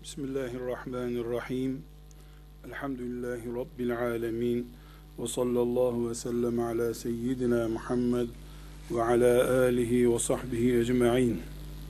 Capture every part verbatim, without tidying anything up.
Bismillahirrahmanirrahim. Elhamdülillahi Rabbil alemin. Ve sallallahu ve sellem ala seyyidina Muhammed ve ala alihi ve sahbihi ecma'in.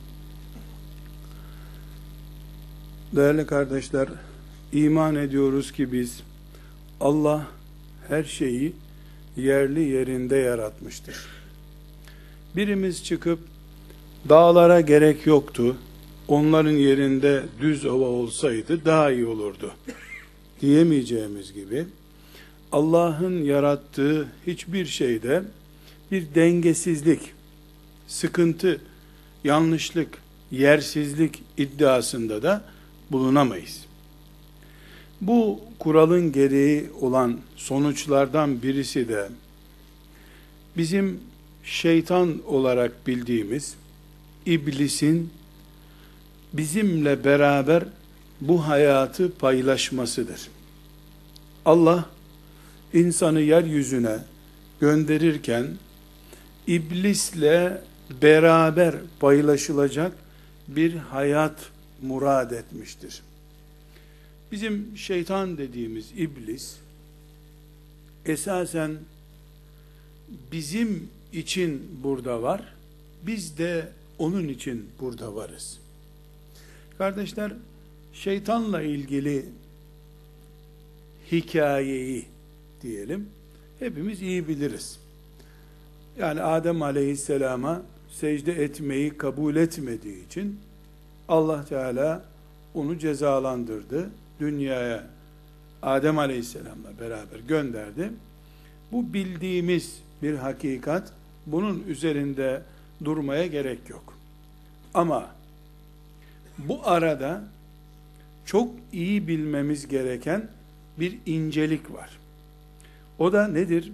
Değerli kardeşler, iman ediyoruz ki biz, Allah her şeyi yerli yerinde yaratmıştır. Birimiz çıkıp, dağlara gerek yoktu, onların yerinde düz ova olsaydı daha iyi olurdu diyemeyeceğimiz gibi, Allah'ın yarattığı hiçbir şeyde bir dengesizlik, sıkıntı, yanlışlık, yersizlik iddiasında da bulunamayız. Bu kuralın gereği olan sonuçlardan birisi de bizim şeytan olarak bildiğimiz iblisin bizimle beraber bu hayatı paylaşmasıdır. Allah insanı yeryüzüne gönderirken iblisle beraber paylaşılacak bir hayat murad etmiştir. Bizim şeytan dediğimiz iblis esasen bizim için burada var, biz de onun için burada varız. Kardeşler, şeytanla ilgili hikayeyi diyelim, hepimiz iyi biliriz. Yani Adem Aleyhisselam'a secde etmeyi kabul etmediği için Allah Teala onu cezalandırdı. Dünyaya Adem Aleyhisselam'la beraber gönderdi. Bu bildiğimiz bir hakikat. Bunun üzerinde durmaya gerek yok. Ama bu arada çok iyi bilmemiz gereken bir incelik var. O da nedir?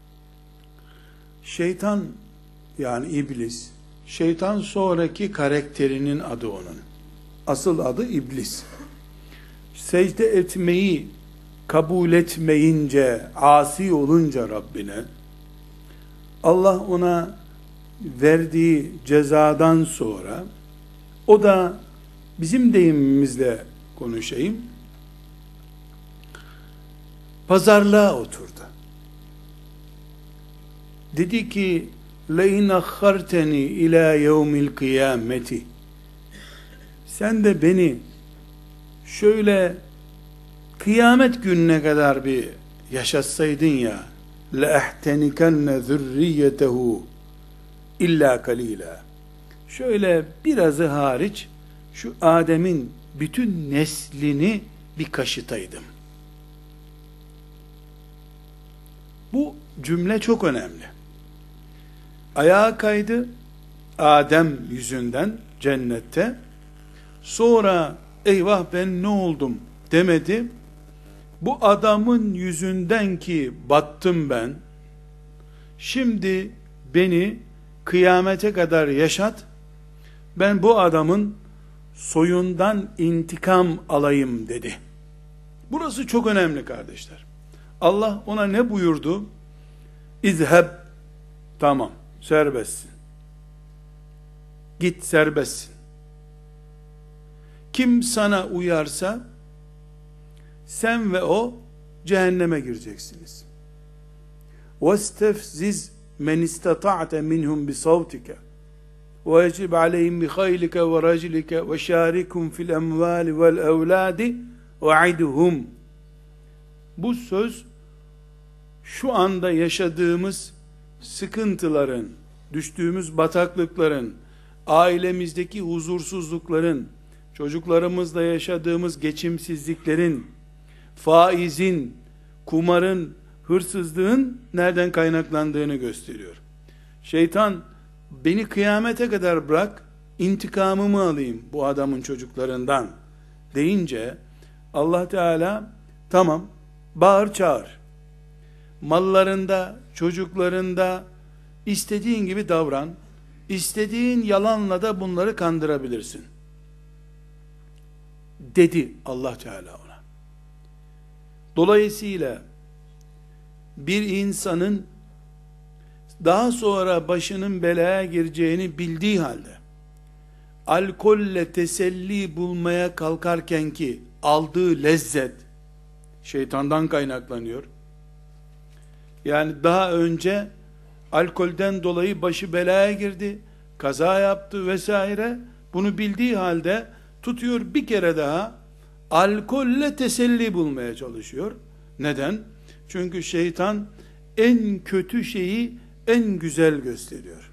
Şeytan, yani iblis, şeytan sonraki karakterinin adı onun. Asıl adı iblis. Secde etmeyi kabul etmeyince, asi olunca Rabbine, Allah ona verdiği cezadan sonra, o da bizim deyimimizle konuşayım, pazarlığa oturdu. Dedi ki, لَاِنْ اَخَّرْتَنِي اِلَى يَوْمِ الْقِيَامَةِ Sen de beni şöyle kıyamet gününe kadar bir yaşatsaydın ya, لَاَحْتَنِكَنَّ ذُرِّيَّتَهُ اِلَّا قَلِيلًا Şöyle birazı hariç şu Adem'in bütün neslini bir kaşıtaydım. Bu cümle çok önemli. Ayağa kaydı Adem yüzünden cennette. Sonra eyvah ben ne oldum demedi. Bu adamın yüzünden ki battım ben. Şimdi beni kıyamete kadar yaşat. Ben bu adamın soyundan intikam alayım dedi. Burası çok önemli kardeşler. Allah ona ne buyurdu? İzheb, tamam, serbestsin. Git, serbestsin. Kim sana uyarsa sen ve o cehenneme gireceksiniz. وَاسْتَفْزِزْ مَنْ اِسْتَطَعْتَ مِنْهُمْ بِصَوْتِكَ وَيَجِبْ عَلَيْهِمْ بِخَيْلِكَ وَرَجْلِكَ وَشَارِكُمْ فِي الْاَمْوَالِ وَالْاَوْلَادِ وَعِدُهُمْ Bu söz şu anda yaşadığımız sıkıntıların, düştüğümüz bataklıkların, ailemizdeki huzursuzlukların, çocuklarımızla yaşadığımız geçimsizliklerin, faizin, kumarın, hırsızlığın nereden kaynaklandığını gösteriyor. Şeytan, beni kıyamete kadar bırak, intikamımı alayım bu adamın çocuklarından deyince, Allah Teala, tamam, bağır çağır. Mallarında, çocuklarında istediğin gibi davran. İstediğin yalanla da bunları kandırabilirsin dedi Allah Teala ona. Dolayısıyla bir insanın daha sonra başının belaya gireceğini bildiği halde alkolle teselli bulmaya kalkarken ki aldığı lezzet şeytandan kaynaklanıyor. Yani daha önce alkolden dolayı başı belaya girdi, kaza yaptı vesaire. Bunu bildiği halde tutuyor bir kere daha alkolle teselli bulmaya çalışıyor. Neden? Çünkü şeytan en kötü şeyi en güzel gösteriyor.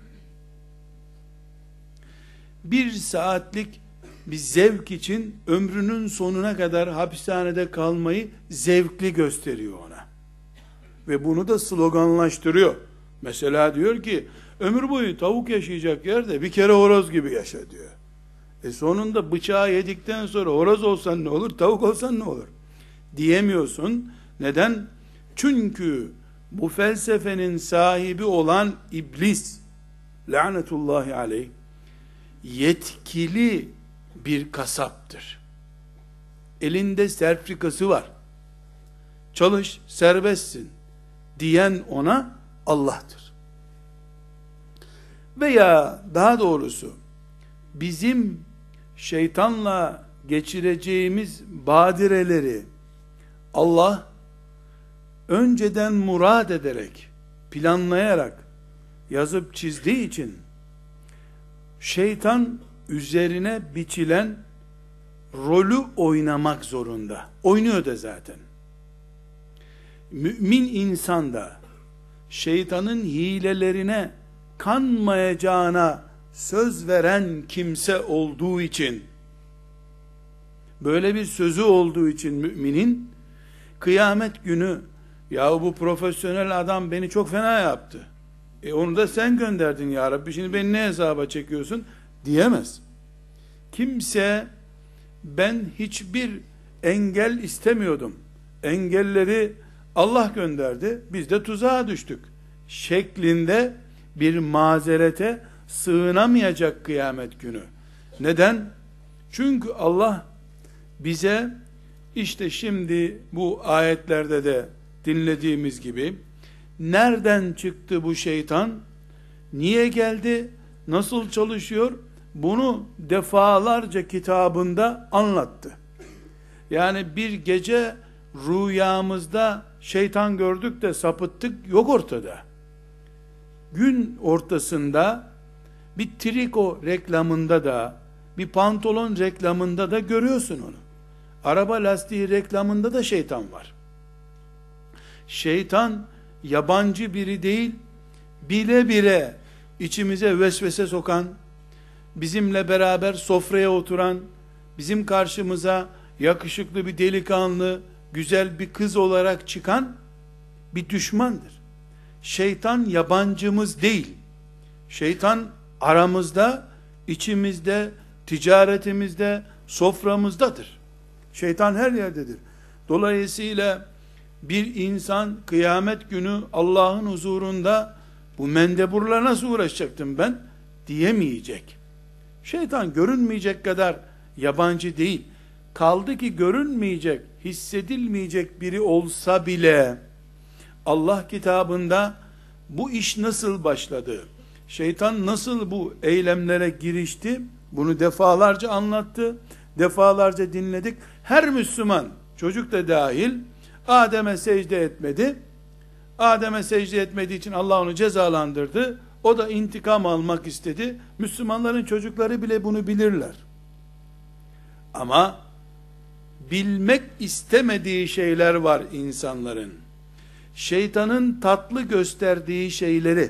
Bir saatlik bir zevk için ömrünün sonuna kadar hapishanede kalmayı zevkli gösteriyor ona. Ve bunu da sloganlaştırıyor. Mesela diyor ki, ömür boyu tavuk yaşayacak yerde bir kere horoz gibi yaşa diyor. E sonunda bıçağı yedikten sonra horoz olsan ne olur, tavuk olsan ne olur? Diyemiyorsun. Neden? Çünkü bu felsefenin sahibi olan iblis, lanetullahi aleyh, yetkili bir kasaptır. Elinde sertifikası var. Çalış, serbestsin diyen ona Allah'tır. Veya daha doğrusu bizim şeytanla geçireceğimiz badireleri Allah önceden murad ederek, planlayarak yazıp çizdiği için şeytan üzerine biçilen rolü oynamak zorunda. Oynuyor da zaten. Mümin insan da şeytanın hilelerine kanmayacağına söz veren kimse olduğu için, böyle bir sözü olduğu için müminin, kıyamet günü ya bu profesyonel adam beni çok fena yaptı, e onu da sen gönderdin ya Rabbi, şimdi beni ne hesaba çekiyorsun diyemez. Kimse ben hiçbir engel istemiyordum, engelleri Allah gönderdi, biz de tuzağa düştük şeklinde bir mazerete sığınamayacak kıyamet günü. Neden? Çünkü Allah bize işte şimdi bu ayetlerde de dinlediğimiz gibi nereden çıktı bu şeytan, niye geldi, nasıl çalışıyor, bunu defalarca kitabında anlattı. Yani bir gece rüyamızda şeytan gördük de sapıttık yok ortada. Gün ortasında bir triko reklamında da, bir pantolon reklamında da görüyorsun onu. Araba lastiği reklamında da şeytan var. Şeytan yabancı biri değil, bile bile içimize vesvese sokan, bizimle beraber sofraya oturan, bizim karşımıza yakışıklı bir delikanlı, güzel bir kız olarak çıkan bir düşmandır. Şeytan yabancımız değil. Şeytan aramızda, içimizde, ticaretimizde, soframızdadır. Şeytan her yerdedir. Dolayısıyla bir insan kıyamet günü Allah'ın huzurunda bu mendeburla nasıl uğraşacaktım ben diyemeyecek. Şeytan görünmeyecek kadar yabancı değil. Kaldı ki görünmeyecek, hissedilmeyecek biri olsa bile Allah kitabında bu iş nasıl başladı, şeytan nasıl bu eylemlere girişti, bunu defalarca anlattı, defalarca dinledik. Her Müslüman, çocuk da dahil, Adem'e secde etmedi. Adem'e secde etmediği için Allah onu cezalandırdı. O da intikam almak istedi. Müslümanların çocukları bile bunu bilirler. Ama bilmek istemediği şeyler var insanların. Şeytanın tatlı gösterdiği şeyleri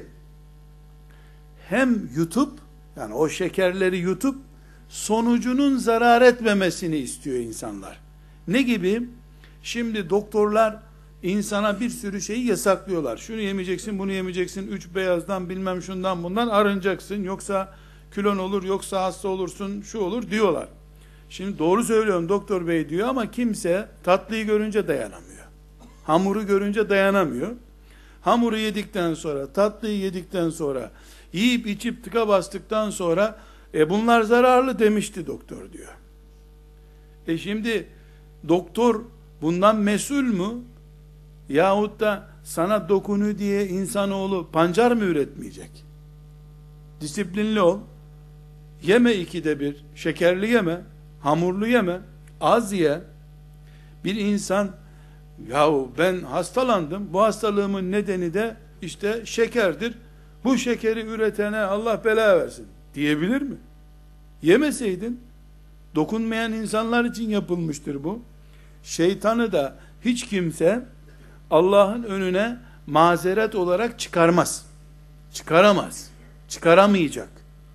hem yutup, yani o şekerleri yutup sonucunun zarar etmemesini istiyor insanlar. Ne gibi? Şimdi doktorlar insana bir sürü şeyi yasaklıyorlar. Şunu yemeyeceksin, bunu yemeyeceksin, üç beyazdan bilmem şundan bundan arınacaksın, yoksa kilon olur, yoksa hasta olursun, şu olur diyorlar. Şimdi doğru söylüyorum doktor bey diyor ama kimse tatlıyı görünce dayanamıyor. Hamuru görünce dayanamıyor. Hamuru yedikten sonra, tatlıyı yedikten sonra, yiyip içip tıka bastıktan sonra e bunlar zararlı demişti doktor diyor. E şimdi doktor bundan mesul mü? Yahut da sana dokunu diye insanoğlu pancar mı üretmeyecek? Disiplinli ol. Yeme ikide bir, şekerli yeme, hamurlu yeme, az ye. Bir insan, yahu ben hastalandım, bu hastalığımın nedeni de işte şekerdir, bu şekeri üretene Allah bela versin diyebilir mi? Yemeseydin, dokunmayan insanlar için yapılmıştır bu. Şeytanı da hiç kimse Allah'ın önüne mazeret olarak çıkarmaz. Çıkaramaz. Çıkaramayacak.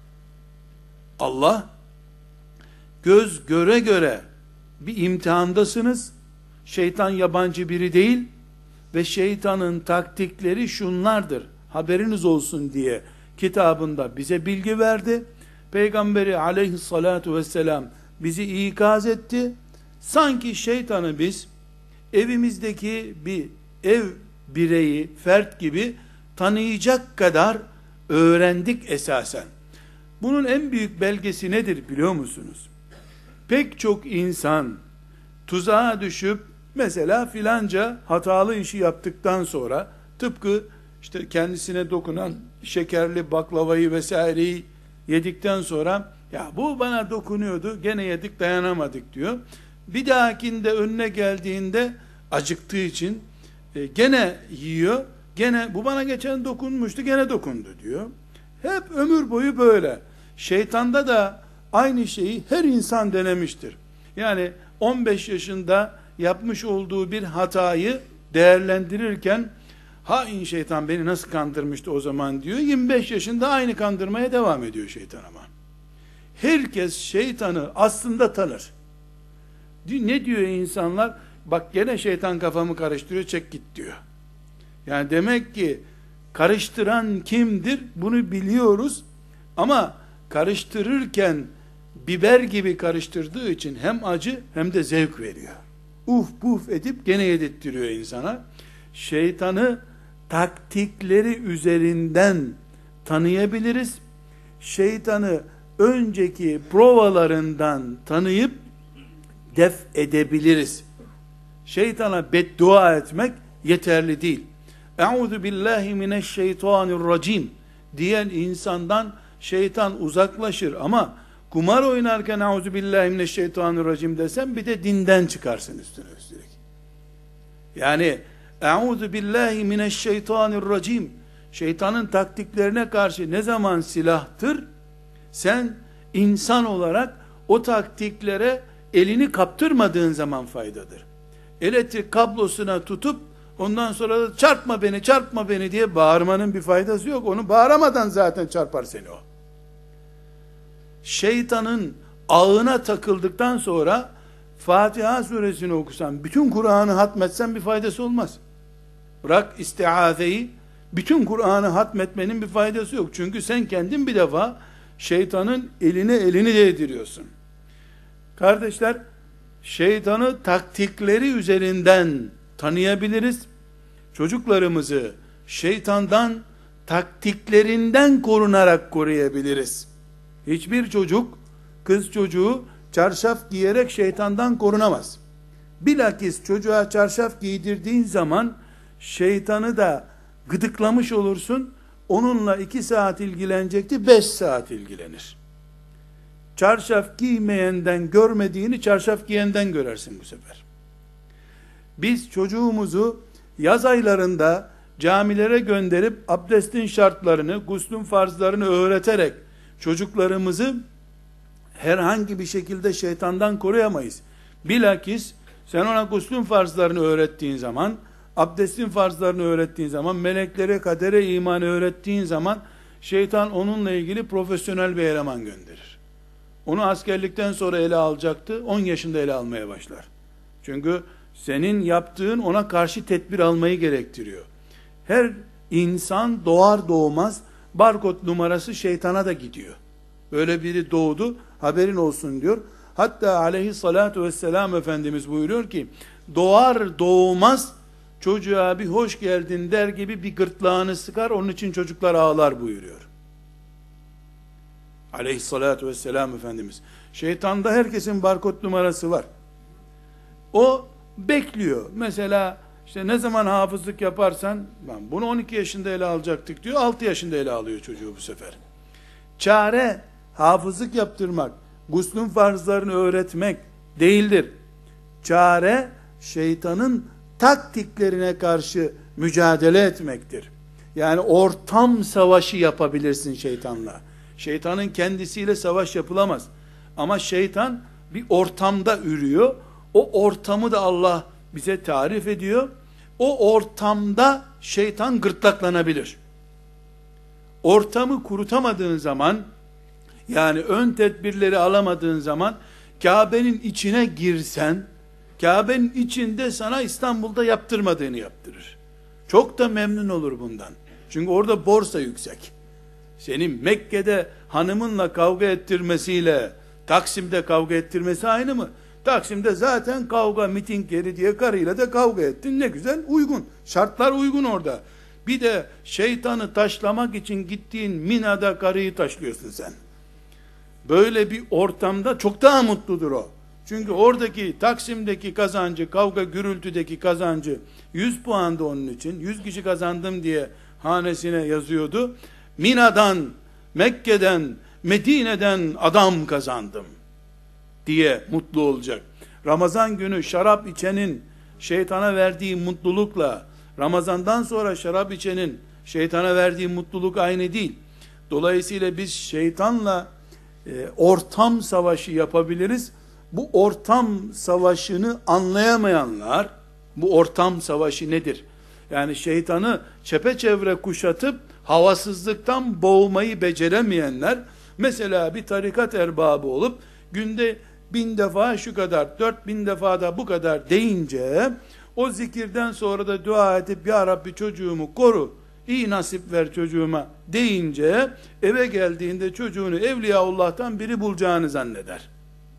Allah, göz göre göre bir imtihandasınız. Şeytan yabancı biri değil ve şeytanın taktikleri şunlardır, haberiniz olsun diye kitabında bize bilgi verdi. Peygamberi aleyhissalatu vesselam bizi ikaz etti. Sanki şeytanı biz evimizdeki bir ev bireyi, fert gibi tanıyacak kadar öğrendik esasen. Bunun en büyük belgesi nedir biliyor musunuz? Pek çok insan tuzağa düşüp mesela filanca hatalı işi yaptıktan sonra, tıpkı işte kendisine dokunan şekerli baklavayı vesaireyi yedikten sonra, ya bu bana dokunuyordu gene yedik dayanamadık diyor. Bir dahakinde önüne geldiğinde acıktığı için e, gene yiyor, gene bu bana geçen dokunmuştu gene dokundu diyor. Hep ömür boyu böyle. Şeytanda da aynı şeyi her insan denemiştir. Yani on beş yaşında yapmış olduğu bir hatayı değerlendirirken, hain şeytan beni nasıl kandırmıştı o zaman diyor. yirmi beş yaşında aynı kandırmaya devam ediyor şeytan ama. Herkes şeytanı aslında tanır. Ne diyor insanlar? Bak gene şeytan kafamı karıştırıyor, çek git diyor. Yani demek ki karıştıran kimdir? Bunu biliyoruz ama karıştırırken biber gibi karıştırdığı için hem acı hem de zevk veriyor. Uf puf edip gene yedirttiriyor insana. Şeytanı taktikleri üzerinden tanıyabiliriz. Şeytanı önceki provalarından tanıyıp def edebiliriz. Şeytana beddua etmek yeterli değil. Euzu billahi mineşşeytanirracim diyen insandan şeytan uzaklaşır ama kumar oynarken euzu billahi mineşşeytanirracim desem bir de dinden çıkarsın üstüne üstelik. Yani euzu billahi mineşşeytanirracim, şeytanın taktiklerine karşı ne zaman silahtır? Sen insan olarak o taktiklere elini kaptırmadığın zaman faydadır. Elektrik kablosuna tutup ondan sonra da çarpma beni çarpma beni diye bağırmanın bir faydası yok. Onu bağıramadan zaten çarpar seni o. Şeytanın ağına takıldıktan sonra Fatiha suresini okusan, bütün Kur'an'ı hatmetsen bir faydası olmaz. Bırak istiazeyi, bütün Kur'an'ı hatmetmenin bir faydası yok. Çünkü sen kendin bir defa şeytanın eline elini değdiriyorsun. Kardeşler, şeytanı taktikleri üzerinden tanıyabiliriz. Çocuklarımızı şeytandan taktiklerinden korunarak koruyabiliriz. Hiçbir çocuk, kız çocuğu çarşaf giyerek şeytandan korunamaz. Bilakis çocuğa çarşaf giydirdiğin zaman şeytanı da gıdıklamış olursun. Onunla iki saat ilgilenecekti, beş saat ilgilenir. Çarşaf giymeyenden görmediğini çarşaf giyenden görersin bu sefer. Biz çocuğumuzu yaz aylarında camilere gönderip abdestin şartlarını, guslün farzlarını öğreterek çocuklarımızı herhangi bir şekilde şeytandan koruyamayız. Bilakis sen ona guslün farzlarını öğrettiğin zaman, abdestin farzlarını öğrettiğin zaman, meleklere, kadere imanı öğrettiğin zaman şeytan onunla ilgili profesyonel bir eleman gönderir. Onu askerlikten sonra ele alacaktı, on yaşında ele almaya başlar. Çünkü senin yaptığın ona karşı tedbir almayı gerektiriyor. Her insan doğar doğmaz barkod numarası şeytana da gidiyor. Böyle biri doğdu, haberin olsun diyor. Hatta aleyhissalatu vesselam Efendimiz buyuruyor ki, doğar doğmaz çocuğa bir hoş geldin der gibi bir gırtlağını sıkar, onun için çocuklar ağlar buyuruyor. Aleyhissalatu vesselam Efendimiz. Şeytanda herkesin barkod numarası var. O bekliyor. Mesela işte ne zaman hafızlık yaparsan, ben bunu on iki yaşında ele alacaktık diyor, altı yaşında ele alıyor çocuğu bu sefer. Çare hafızlık yaptırmak, guslün farzlarını öğretmek değildir. Çare, şeytanın taktiklerine karşı mücadele etmektir. Yani ortam savaşı yapabilirsin şeytanla. Şeytanın kendisiyle savaş yapılamaz. Ama şeytan bir ortamda ürüyor. O ortamı da Allah bize tarif ediyor. O ortamda şeytan gırtlaklanabilir. Ortamı kurutamadığın zaman, yani ön tedbirleri alamadığın zaman, Kabe'nin içine girsen, Kabe'nin içinde sana İstanbul'da yaptırmadığını yaptırır. Çok da memnun olur bundan. Çünkü orada borsa yüksek. Senin Mekke'de hanımınla kavga ettirmesiyle Taksim'de kavga ettirmesi aynı mı? Taksim'de zaten kavga miting yeri diye karıyla da kavga ettin. Ne güzel, uygun. Şartlar uygun orada. Bir de şeytanı taşlamak için gittiğin Mina'da karıyı taşlıyorsun sen. Böyle bir ortamda çok daha mutludur o. Çünkü oradaki Taksim'deki kazancı, kavga gürültüdeki kazancı yüz puandı onun için. yüz kişi kazandım diye hanesine yazıyordu. Mina'dan, Mekke'den, Medine'den adam kazandım diye mutlu olacak. Ramazan günü şarap içenin şeytana verdiği mutlulukla Ramazandan sonra şarap içenin şeytana verdiği mutluluk aynı değil. Dolayısıyla biz şeytanla e, ortam savaşı yapabiliriz. Bu ortam savaşını anlayamayanlar, bu ortam savaşı nedir? Yani şeytanı çepeçevre kuşatıp havasızlıktan boğmayı beceremeyenler, mesela bir tarikat erbabı olup günde bin defa şu kadar, dört bin defa da bu kadar deyince, o zikirden sonra da dua edip ya Rabbi çocuğumu koru, iyi nasip ver çocuğuma deyince, eve geldiğinde çocuğunu Evliyaullah'tan biri bulacağını zanneder.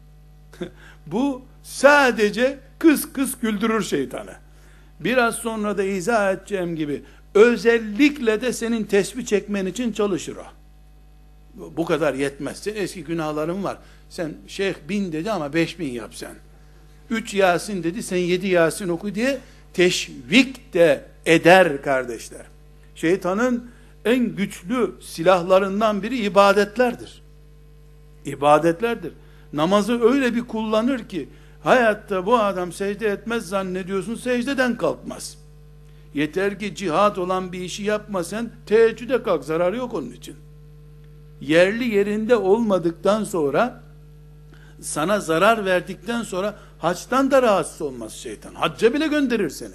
Bu sadece kıs kıs güldürür şeytanı. Biraz sonra da izah edeceğim gibi, özellikle de senin tesbih çekmen için çalışır o. Bu kadar yetmez. Senin eski günahların var. Sen şeyh bin dedi ama beş bin yap sen. Üç Yasin dedi, sen yedi Yasin oku diye teşvik de eder kardeşler. Şeytanın en güçlü silahlarından biri ibadetlerdir. İbadetlerdir. Namazı öyle bir kullanır ki, hayatta bu adam secde etmez zannediyorsun, secdeden kalkmaz. Yeter ki cihat olan bir işi yapma sen, teheccüde kalk, zararı yok onun için. Yerli yerinde olmadıktan sonra, sana zarar verdikten sonra, haçtan da rahatsız olmaz şeytan. Hacca bile gönderir seni.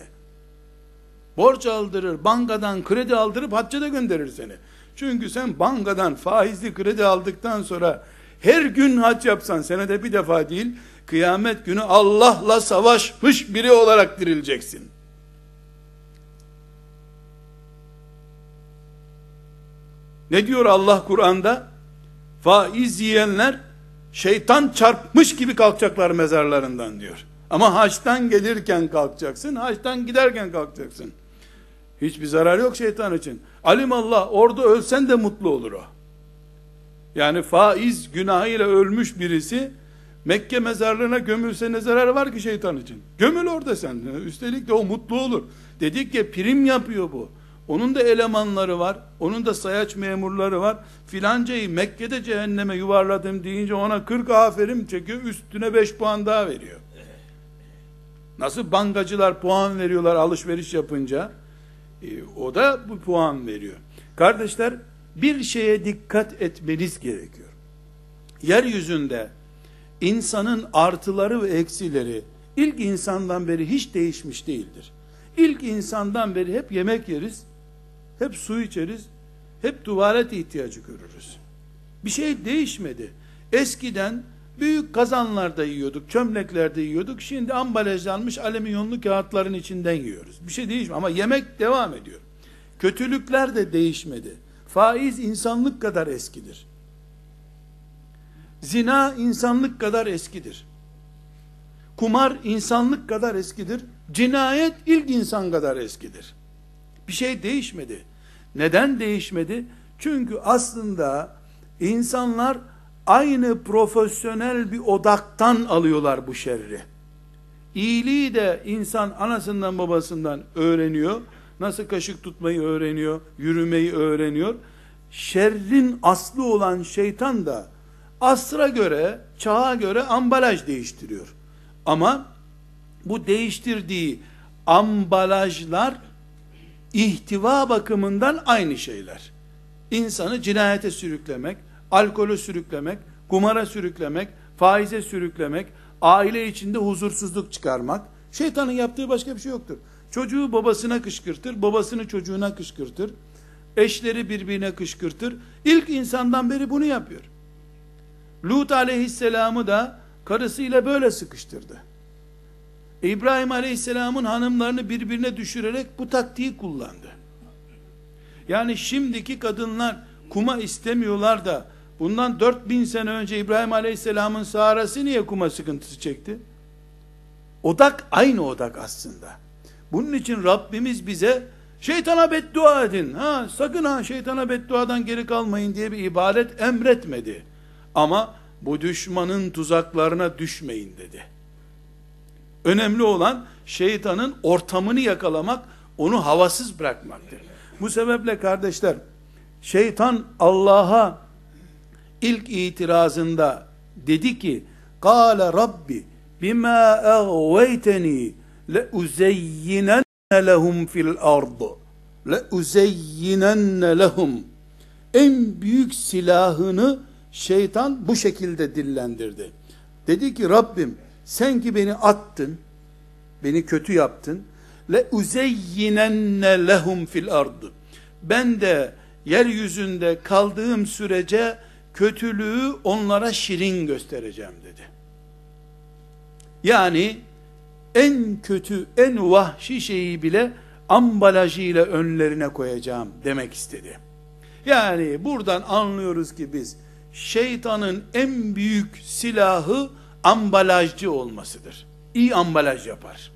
Borç aldırır, bankadan kredi aldırıp hacca da gönderir seni. Çünkü sen bankadan faizli kredi aldıktan sonra, her gün hac yapsan, senede bir defa değil, kıyamet günü Allah'la savaşmış biri olarak dirileceksin. Ne diyor Allah Kur'an'da? Faiz yiyenler şeytan çarpmış gibi kalkacaklar mezarlarından diyor. Ama haçtan gelirken kalkacaksın, haçtan giderken kalkacaksın. Hiçbir zarar yok şeytan için. Alimallah, orada ölsen de mutlu olur o. Yani faiz günahıyla ölmüş birisi Mekke mezarlığına gömülse ne zararı var ki şeytan için? Gömül orada sen. Üstelik de o mutlu olur. Dedik ya, prim yapıyor bu. Onun da elemanları var. Onun da sayaç memurları var. Filancayı Mekke'de cehenneme yuvarladım deyince ona kırk aferin çekiyor. Üstüne beş puan daha veriyor. Nasıl bankacılar puan veriyorlar alışveriş yapınca? E, o da bu puan veriyor. Kardeşler, bir şeye dikkat etmeniz gerekiyor. Yeryüzünde insanın artıları ve eksileri ilk insandan beri hiç değişmiş değildir. İlk insandan beri hep yemek yeriz, hep su içeriz, hep tuvalet ihtiyacı görürüz. Bir şey değişmedi. Eskiden büyük kazanlarda yiyorduk, çömleklerde yiyorduk. Şimdi ambalajlanmış alüminyonlu kağıtların içinden yiyoruz. Bir şey değişmiyor ama yemek devam ediyor. Kötülükler de değişmedi. Faiz insanlık kadar eskidir. Zina insanlık kadar eskidir. Kumar insanlık kadar eskidir. Cinayet ilk insan kadar eskidir. Bir şey değişmedi. Neden değişmedi? Çünkü aslında insanlar aynı profesyonel bir odaktan alıyorlar bu şerri. İyiliği de insan anasından babasından öğreniyor. Nasıl kaşık tutmayı öğreniyor, yürümeyi öğreniyor. Şerrin aslı olan şeytan da asra göre, çağa göre ambalaj değiştiriyor. Ama bu değiştirdiği ambalajlar ihtiva bakımından aynı şeyler. İnsanı cinayete sürüklemek, alkolü sürüklemek, kumara sürüklemek, faize sürüklemek, aile içinde huzursuzluk çıkarmak. Şeytanın yaptığı başka bir şey yoktur. Çocuğu babasına kışkırtır, babasını çocuğuna kışkırtır, eşleri birbirine kışkırtır. İlk insandan beri bunu yapıyor. Lut aleyhisselamı da karısıyla böyle sıkıştırdı. İbrahim aleyhisselamın hanımlarını birbirine düşürerek bu taktiği kullandı. Yani şimdiki kadınlar kuma istemiyorlar da bundan dört bin sene önce İbrahim aleyhisselamın Sara'sı niye kuma sıkıntısı çekti? Odak aynı odak aslında. Bunun için Rabbimiz bize şeytana beddua edin. Ha, sakın ha şeytana bedduadan geri kalmayın diye bir ibadet emretmedi. Ama bu düşmanın tuzaklarına düşmeyin dedi. Önemli olan şeytanın ortamını yakalamak, onu havasız bırakmaktır. Bu sebeple kardeşler, şeytan Allah'a ilk itirazında dedi ki, "Kâle Rabbi bima eğveyteni le uzeyyinenne lehum fil ardı le uzeyyinenne lehum." En büyük silahını şeytan bu şekilde dillendirdi. Dedi ki, Rabbim sen ki beni attın, beni kötü yaptın, le uzeyyinenne lehum fil ardı. Ben de yeryüzünde kaldığım sürece kötülüğü onlara şirin göstereceğim dedi. Yani en kötü, en vahşi şeyi bile ambalajıyla önlerine koyacağım demek istedi. Yani buradan anlıyoruz ki biz şeytanın en büyük silahı ambalajcı olmasıdır. İyi ambalaj yapar.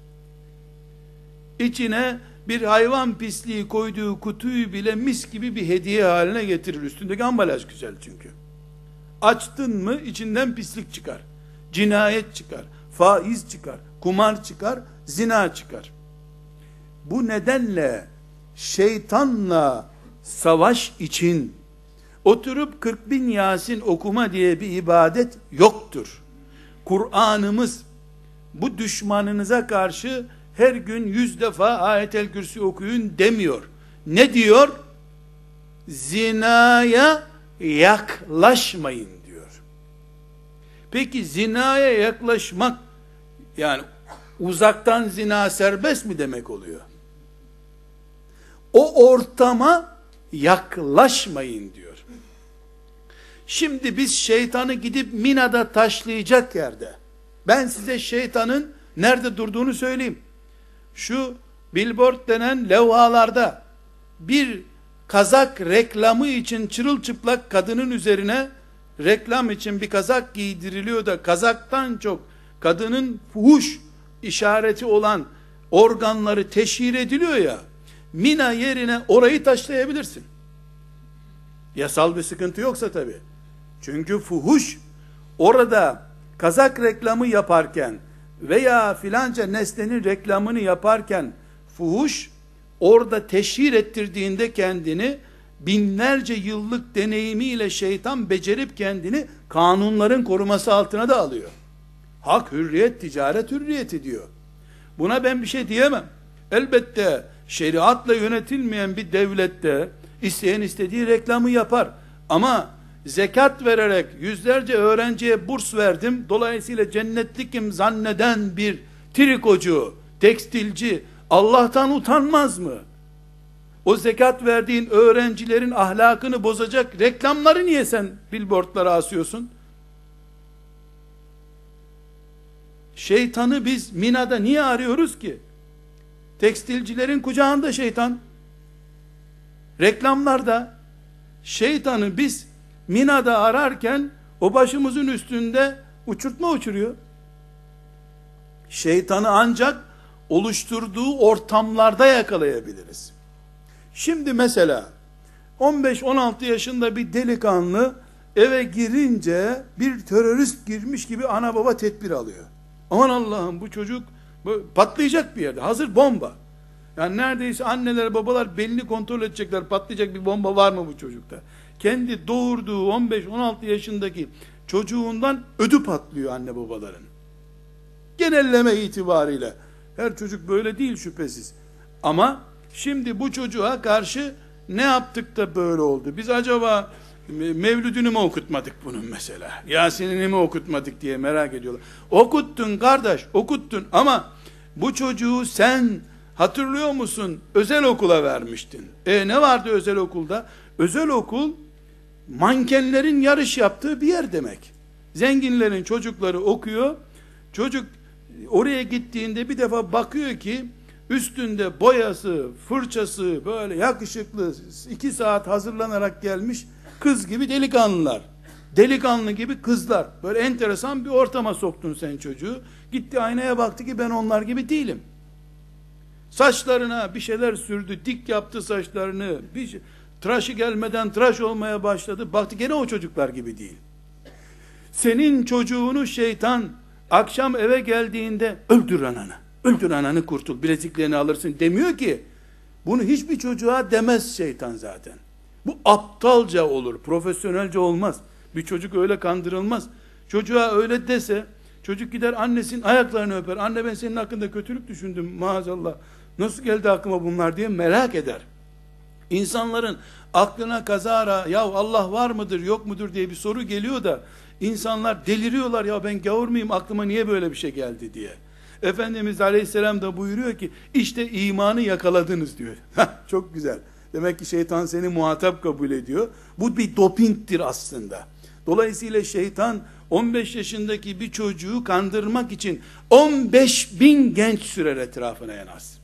İçine bir hayvan pisliği koyduğu kutuyu bile mis gibi bir hediye haline getirir. Üstündeki ambalaj güzel çünkü. Açtın mı içinden pislik çıkar. Cinayet çıkar. Faiz çıkar. Kumar çıkar. Zina çıkar. Bu nedenle şeytanla savaş için oturup kırk bin Yasin okuma diye bir ibadet yoktur. Kur'an'ımız bu düşmanınıza karşı her gün yüz defa Ayet-el Kürsi okuyun demiyor. Ne diyor? Zinaya yaklaşmayın diyor. Peki zinaya yaklaşmak, yani uzaktan zina serbest mi demek oluyor? O ortama yaklaşmayın diyor. Şimdi biz şeytanı gidip Mina'da taşlayacak yerde, ben size şeytanın nerede durduğunu söyleyeyim. Şu billboard denen levhalarda bir kazak reklamı için çırılçıplak kadının üzerine reklam için bir kazak giydiriliyor da kazaktan çok kadının fuhuş işareti olan organları teşhir ediliyor ya, Mina yerine orayı taşlayabilirsin. Yasal bir sıkıntı yoksa tabi. Çünkü fuhuş orada kazak reklamı yaparken veya filanca nesnenin reklamını yaparken fuhuş orada teşhir ettirdiğinde kendini, binlerce yıllık deneyimiyle şeytan becerip kendini kanunların koruması altına da alıyor. Hak, hürriyet, ticaret hürriyeti diyor. Buna ben bir şey diyemem. Elbette şeriatla yönetilmeyen bir devlette isteyen istediği reklamı yapar. Ama zekat vererek yüzlerce öğrenciye burs verdim, dolayısıyla cennetlikim zanneden bir trikocu, tekstilci Allah'tan utanmaz mı? O zekat verdiğin öğrencilerin ahlakını bozacak reklamları niye sen billboardlara asıyorsun? Şeytanı biz Mina'da niye arıyoruz ki? Tekstilcilerin kucağında şeytan. Reklamlarda şeytanı biz Mina'da ararken o başımızın üstünde uçurtma uçuruyor. Şeytanı ancak oluşturduğu ortamlarda yakalayabiliriz. Şimdi mesela on beş on altı yaşında bir delikanlı eve girince bir terörist girmiş gibi ana baba tedbir alıyor. Aman Allah'ım, bu çocuk patlayacak bir yerde. Hazır bomba. Yani neredeyse anneler babalar belini kontrol edecekler. Patlayacak bir bomba var mı bu çocukta? Kendi doğurduğu on beş on altı yaşındaki çocuğundan ödü patlıyor anne babaların. Genelleme itibariyle. Her çocuk böyle değil şüphesiz. Ama şimdi bu çocuğa karşı ne yaptık da böyle oldu? Biz acaba Mevlüdünü mü okutmadık bunun mesela? Yasin'ini mi okutmadık diye merak ediyorlar. Okuttun kardeş, okuttun ama bu çocuğu sen hatırlıyor musun? Özel okula vermiştin. E ne vardı özel okulda? Özel okul mankenlerin yarış yaptığı bir yer demek. Zenginlerin çocukları okuyor. Çocuk oraya gittiğinde bir defa bakıyor ki üstünde boyası, fırçası böyle yakışıklı, iki saat hazırlanarak gelmiş kız gibi delikanlılar. Delikanlı gibi kızlar. Böyle enteresan bir ortama soktun sen çocuğu. Gitti aynaya baktı ki ben onlar gibi değilim. Saçlarına bir şeyler sürdü, dik yaptı saçlarını. Bir şey, tıraşı gelmeden tıraş olmaya başladı. Baktı gene o çocuklar gibi değil. Senin çocuğunu şeytan akşam eve geldiğinde öldür ananı. Öldür ananı kurtul. Bileziklerini alırsın demiyor ki. Bunu hiçbir çocuğa demez şeytan zaten. Bu aptalca olur. Profesyonelce olmaz. Bir çocuk öyle kandırılmaz. Çocuğa öyle dese çocuk gider annesinin ayaklarını öper. Anne ben senin hakkında kötülük düşündüm maazallah. Nasıl geldi aklıma bunlar diye merak eder. İnsanların aklına kazara ya Allah var mıdır yok mudur diye bir soru geliyor da insanlar deliriyorlar ya ben gavur muyum aklıma niye böyle bir şey geldi diye. Efendimiz Aleyhisselam da buyuruyor ki işte imanı yakaladınız diyor. Çok güzel. Demek ki şeytan seni muhatap kabul ediyor. Bu bir dopingtir aslında. Dolayısıyla şeytan on beş yaşındaki bir çocuğu kandırmak için on beş bin genç sürer etrafına en az.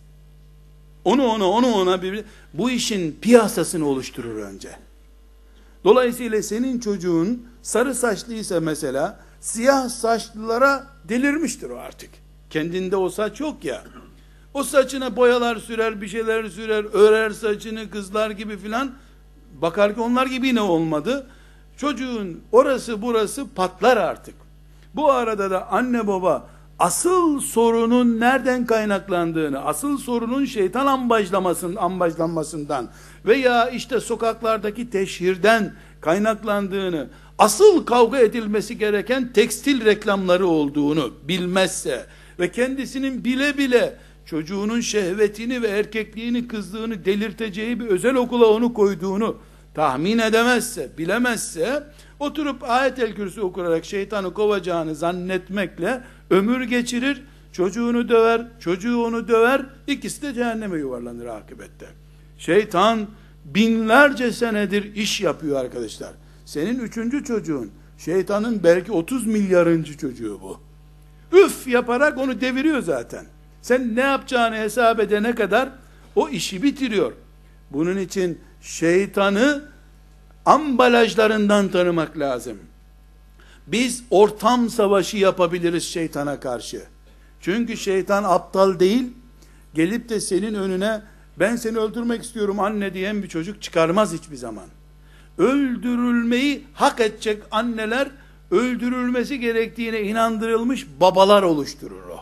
Onu ona onu ona bir, bu işin piyasasını oluşturur önce. Dolayısıyla senin çocuğun sarı saçlıysa mesela siyah saçlılara delirmiştir o artık. Kendinde o saç yok ya. O saçına boyalar sürer, bir şeyler sürer, örer saçını kızlar gibi filan. Bakar ki onlar gibi ne olmadı. Çocuğun orası burası patlar artık. Bu arada da anne baba asıl sorunun nereden kaynaklandığını, asıl sorunun şeytan ambajlamasının ambajlanmasından veya işte sokaklardaki teşhirden kaynaklandığını, asıl kavga edilmesi gereken tekstil reklamları olduğunu bilmezse ve kendisinin bile bile çocuğunun şehvetini ve erkekliğini, kızlığını delirteceği bir özel okula onu koyduğunu tahmin edemezse, bilemezse, oturup ayet-el kürsü okurarak şeytanı kovacağını zannetmekle ömür geçirir, çocuğunu döver, çocuğu onu döver, ikisi de cehenneme yuvarlanır akıbette. Şeytan binlerce senedir iş yapıyor arkadaşlar. Senin üçüncü çocuğun, şeytanın belki otuz milyarıncı çocuğu bu. Üf yaparak onu deviriyor zaten. Sen ne yapacağını hesap edene kadar o işi bitiriyor. Bunun için şeytanı ambalajlarından tanımak lazım. Biz ortam savaşı yapabiliriz şeytana karşı. Çünkü şeytan aptal değil, gelip de senin önüne ben seni öldürmek istiyorum anne diyen bir çocuk çıkarmaz hiçbir zaman. Öldürülmeyi hak edecek anneler, öldürülmesi gerektiğine inandırılmış babalar oluşturur o.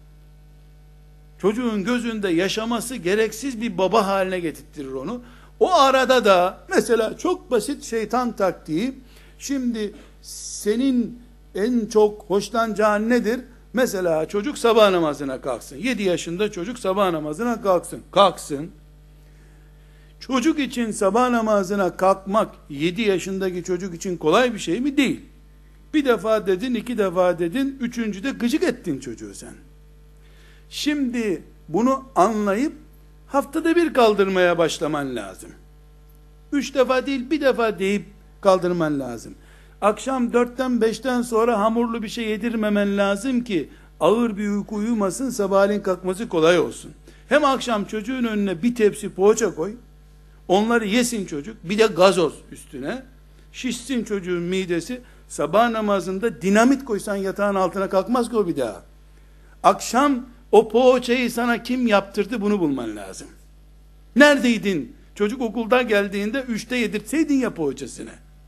Çocuğun gözünde yaşaması gereksiz bir baba haline getirtir onu. O arada da mesela çok basit şeytan taktiği, şimdi senin en çok hoşlanacağın nedir? Mesela çocuk sabah namazına kalksın. yedi yaşında çocuk sabah namazına kalksın. Kalksın. Çocuk için sabah namazına kalkmak yedi yaşındaki çocuk için kolay bir şey mi? Değil. Bir defa dedin, iki defa dedin, üçüncüde gıcık ettin çocuğu sen. Şimdi bunu anlayıp haftada bir kaldırmaya başlaman lazım. Üç defa değil, bir defa deyip kaldırman lazım. Akşam dörtten beşten sonra hamurlu bir şey yedirmemen lazım ki ağır bir uyku uyumasın, sabahleyin kalkması kolay olsun. Hem akşam çocuğun önüne bir tepsi poğaça koy, onları yesin çocuk, bir de gazoz üstüne, şişsin çocuğun midesi, sabah namazında dinamit koysan yatağın altına kalkmaz ki o bir daha. Akşam o poğaçayı sana kim yaptırdı bunu bulman lazım. Neredeydin? Çocuk okulda geldiğinde üçte yedirtseydin ya poğaçasını.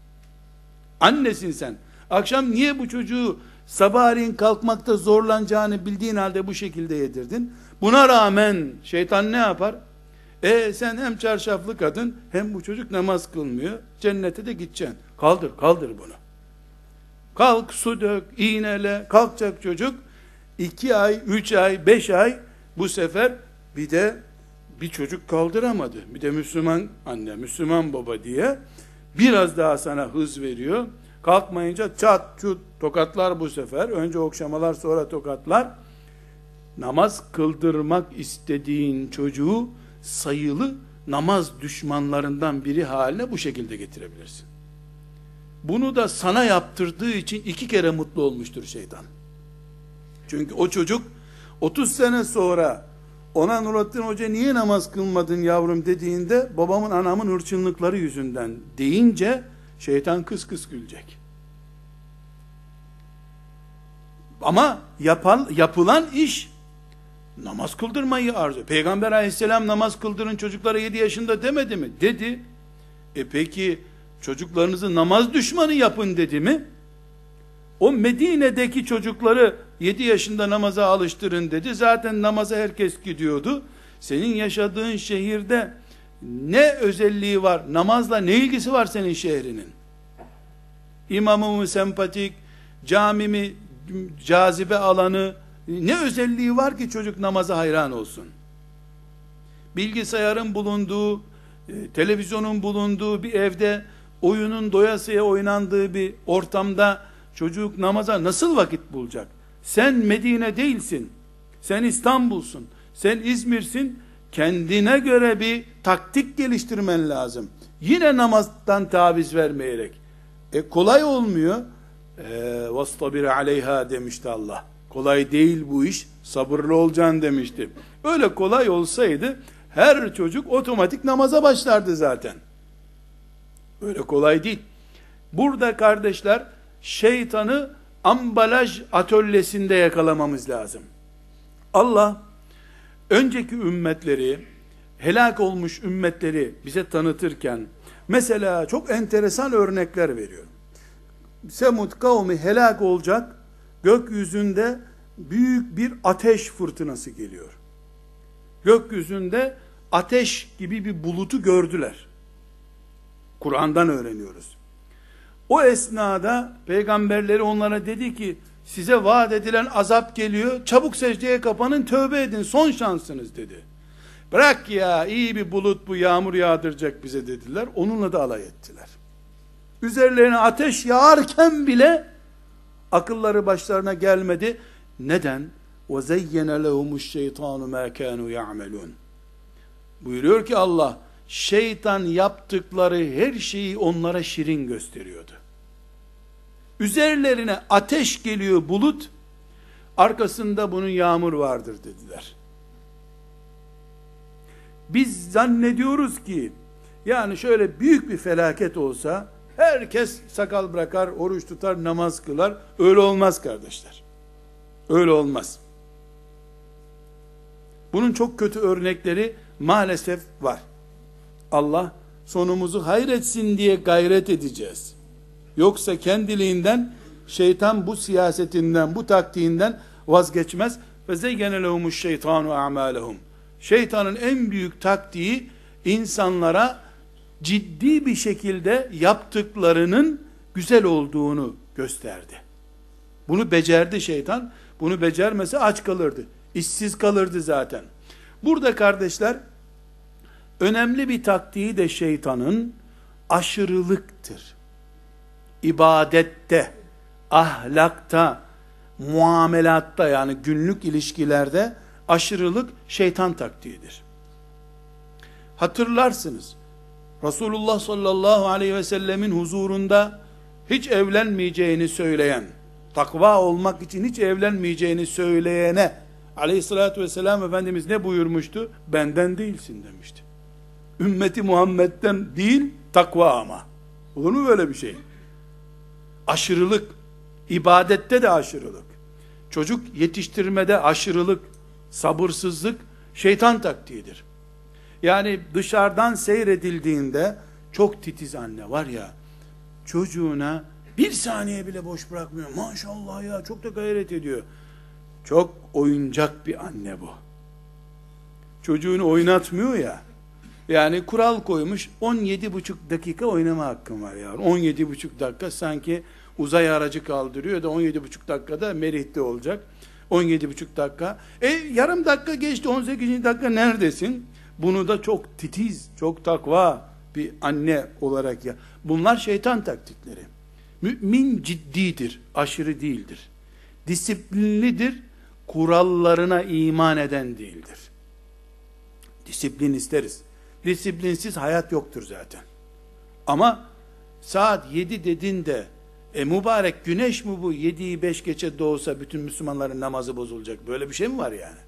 Annesin sen. Akşam niye bu çocuğu sabahleyin kalkmakta zorlanacağını bildiğin halde bu şekilde yedirdin? Buna rağmen şeytan ne yapar? E sen hem çarşaflı kadın hem bu çocuk namaz kılmıyor. Cennete de gideceksin. Kaldır, kaldır bunu. Kalk su dök, iğnele, kalkacak çocuk. iki ay, üç ay, beş ay bu sefer bir de bir çocuk kaldıramadı. Bir de Müslüman anne, Müslüman baba diye biraz daha sana hız veriyor. Kalkmayınca çat çut tokatlar bu sefer. Önce okşamalar, sonra tokatlar. Namaz kıldırmak istediğin çocuğu sayılı namaz düşmanlarından biri haline bu şekilde getirebilirsin. Bunu da sana yaptırdığı için iki kere mutlu olmuştur şeytan. Çünkü o çocuk otuz sene sonra ona Nurattin Hoca niye namaz kılmadın yavrum dediğinde babamın anamın hırçınlıkları yüzünden deyince şeytan kıs kıs gülecek. Ama yapan, yapılan iş namaz kıldırmayı arzu. Peygamber aleyhisselam namaz kıldırın çocuklara yedi yaşında demedi mi? Dedi. E peki çocuklarınızı namaz düşmanı yapın dedi mi? O Medine'deki çocukları yedi yaşında namaza alıştırın dedi. Zaten namaza herkes gidiyordu. Senin yaşadığın şehirde ne özelliği var? Namazla ne ilgisi var senin şehrinin? İmamı mı sempatik, cami mi cazibe alanı, ne özelliği var ki çocuk namaza hayran olsun? Bilgisayarın bulunduğu, televizyonun bulunduğu bir evde, oyunun doyasıya oynandığı bir ortamda çocuk namaza nasıl vakit bulacak? Sen Medine değilsin. Sen İstanbul'sun. Sen İzmir'sin. Kendine göre bir taktik geliştirmen lazım. Yine namazdan taviz vermeyerek. E kolay olmuyor. "Vastabir aleyha" demişti Allah. Kolay değil bu iş. Sabırlı olacaksın demişti. Öyle kolay olsaydı her çocuk otomatik namaza başlardı zaten. Öyle kolay değil. Burada kardeşler, şeytanı ambalaj atölyesinde yakalamamız lazım. Allah önceki ümmetleri, helak olmuş ümmetleri bize tanıtırken mesela çok enteresan örnekler veriyor. Semud kavmi helak olacak, gökyüzünde büyük bir ateş fırtınası geliyor. Gökyüzünde ateş gibi bir bulutu gördüler. Kur'an'dan öğreniyoruz. O esnada peygamberleri onlara dedi ki, size vaat edilen azap geliyor, çabuk secdeye kapanın, tövbe edin, son şansınız dedi. Bırak ya, iyi bir bulut bu, yağmur yağdıracak bize dediler. Onunla da alay ettiler. Üzerlerine ateş yağarken bile akılları başlarına gelmedi. Neden? وَزَيَّنَ لَهُمُ الشَّيْطَانُ مَا كَانُوا يَعْمَلُونَ. Buyuruyor ki Allah, şeytan yaptıkları her şeyi onlara şirin gösteriyordu. Üzerlerine ateş geliyor, bulut, arkasında bunun yağmur vardır dediler. Biz zannediyoruz ki, yani şöyle büyük bir felaket olsa, herkes sakal bırakar, oruç tutar, namaz kılar. Öyle olmaz kardeşler. Öyle olmaz. Bunun çok kötü örnekleri maalesef var. Allah sonumuzu hayretsin diye gayret edeceğiz. Yoksa kendiliğinden şeytan bu siyasetinden, bu taktiğinden vazgeçmez. Ve zeyyene lehumuş şeytanu a'malehum. Şeytanın en büyük taktiği insanlara ciddi bir şekilde yaptıklarının güzel olduğunu gösterdi. Bunu becerdi şeytan. Bunu becermese aç kalırdı. İşsiz kalırdı zaten. Burada kardeşler, önemli bir taktiği de şeytanın aşırılıktır. İbadette, ahlakta, muamelatta, yani günlük ilişkilerde aşırılık şeytan taktiğidir. Hatırlarsınız, Resulullah sallallahu aleyhi ve sellemin huzurunda hiç evlenmeyeceğini söyleyen, takva olmak için hiç evlenmeyeceğini söyleyene aleyhissalatü vesselam Efendimiz ne buyurmuştu? Benden değilsin demişti. Ümmeti Muhammed'den değil, takva ama. Olur mu böyle bir şey? Aşırılık, ibadette de aşırılık, çocuk yetiştirmede aşırılık, sabırsızlık şeytan taktiğidir. Yani dışarıdan seyredildiğinde çok titiz anne var ya, çocuğuna bir saniye bile boş bırakmıyor. Maşallah ya, çok da gayret ediyor. Çok oyuncak bir anne bu. Çocuğunu oynatmıyor ya. Yani kural koymuş, on yedi buçuk dakika oynama hakkın var ya. on yedi buçuk dakika sanki uzay aracı kaldırıyor da on yedi buçuk dakikada Merih'te olacak. on yedi buçuk dakika. E yarım dakika geçti, on sekizinci dakika neredesin? Bunu da çok titiz, çok takva bir anne olarak ya. Bunlar şeytan taktikleri. Mümin ciddidir, aşırı değildir. Disiplinlidir, kurallarına iman eden değildir. Disiplin isteriz. Disiplinsiz hayat yoktur zaten. Ama saat yedi dedin de e mübarek güneş mi bu, yediyi beş geçe doğsa bütün Müslümanların namazı bozulacak. Böyle bir şey mi var yani?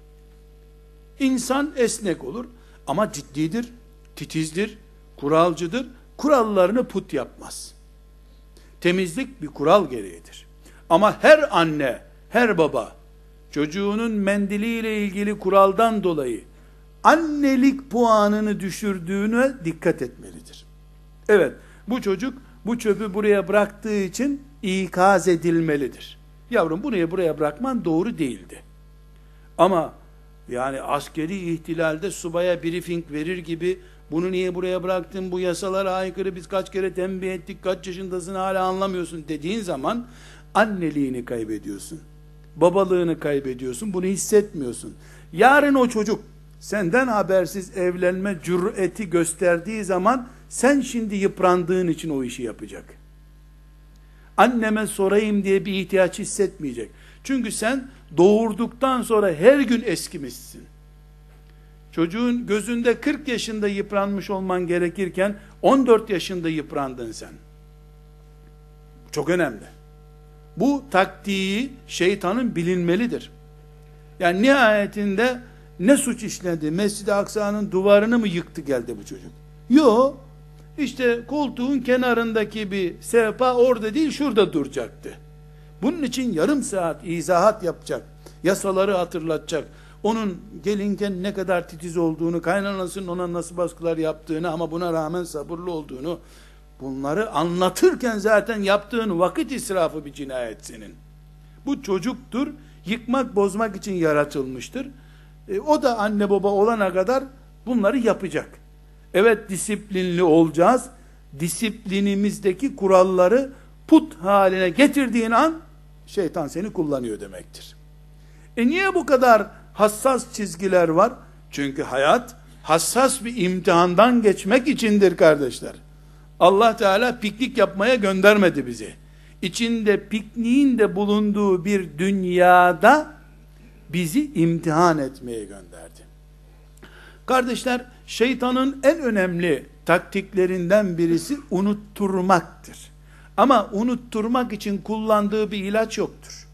İnsan esnek olur ama ciddidir, titizdir, kuralcıdır. Kurallarını put yapmaz. Temizlik bir kural gereğidir. Ama her anne, her baba çocuğunun mendiliyle ilgili kuraldan dolayı annelik puanını düşürdüğüne dikkat etmelidir. Evet, bu çocuk bu çöpü buraya bıraktığı için ikaz edilmelidir. Yavrum buraya buraya bırakman doğru değildi. Ama yani askeri ihtilalde subaya briefing verir gibi bunu niye buraya bıraktın, bu yasalara aykırı, biz kaç kere tembih ettik, kaç yaşındasın hala anlamıyorsun dediğin zaman anneliğini kaybediyorsun. Babalığını kaybediyorsun. Bunu hissetmiyorsun. Yarın o çocuk senden habersiz evlenme cüreti gösterdiği zaman sen şimdi yıprandığın için o işi yapacak. Anneme sorayım diye bir ihtiyaç hissetmeyecek. Çünkü sen doğurduktan sonra her gün eskimişsin. Çocuğun gözünde kırk yaşında yıpranmış olman gerekirken on dört yaşında yıprandın sen. Çok önemli. Bu taktiği şeytanın bilinmelidir. Yani nihayetinde ne suç işledi? Mescid-i Aksa'nın duvarını mı yıktı geldi bu çocuk? Yok. İşte koltuğun kenarındaki bir sehpa orada değil şurada duracaktı. Bunun için yarım saat izahat yapacak. Yasaları hatırlatacak. Onun gelinken ne kadar titiz olduğunu, kaynanasının ona nasıl baskılar yaptığını ama buna rağmen sabırlı olduğunu, bunları anlatırken zaten yaptığın vakit israfı bir cinayet senin. Bu çocuktur. Yıkmak, bozmak için yaratılmıştır. E, o da anne baba olana kadar bunları yapacak. Evet, disiplinli olacağız. Disiplinimizdeki kuralları put haline getirdiğin an şeytan seni kullanıyor demektir. E niye bu kadar hassas çizgiler var? Çünkü hayat hassas bir imtihandan geçmek içindir kardeşler. Allah Teala piknik yapmaya göndermedi bizi. İçinde pikniğin de bulunduğu bir dünyada bizi imtihan etmeye gönderdi. Kardeşler, şeytanın en önemli taktiklerinden birisi unutturmaktır. Ama unutturmak için kullandığı bir ilaç yoktur.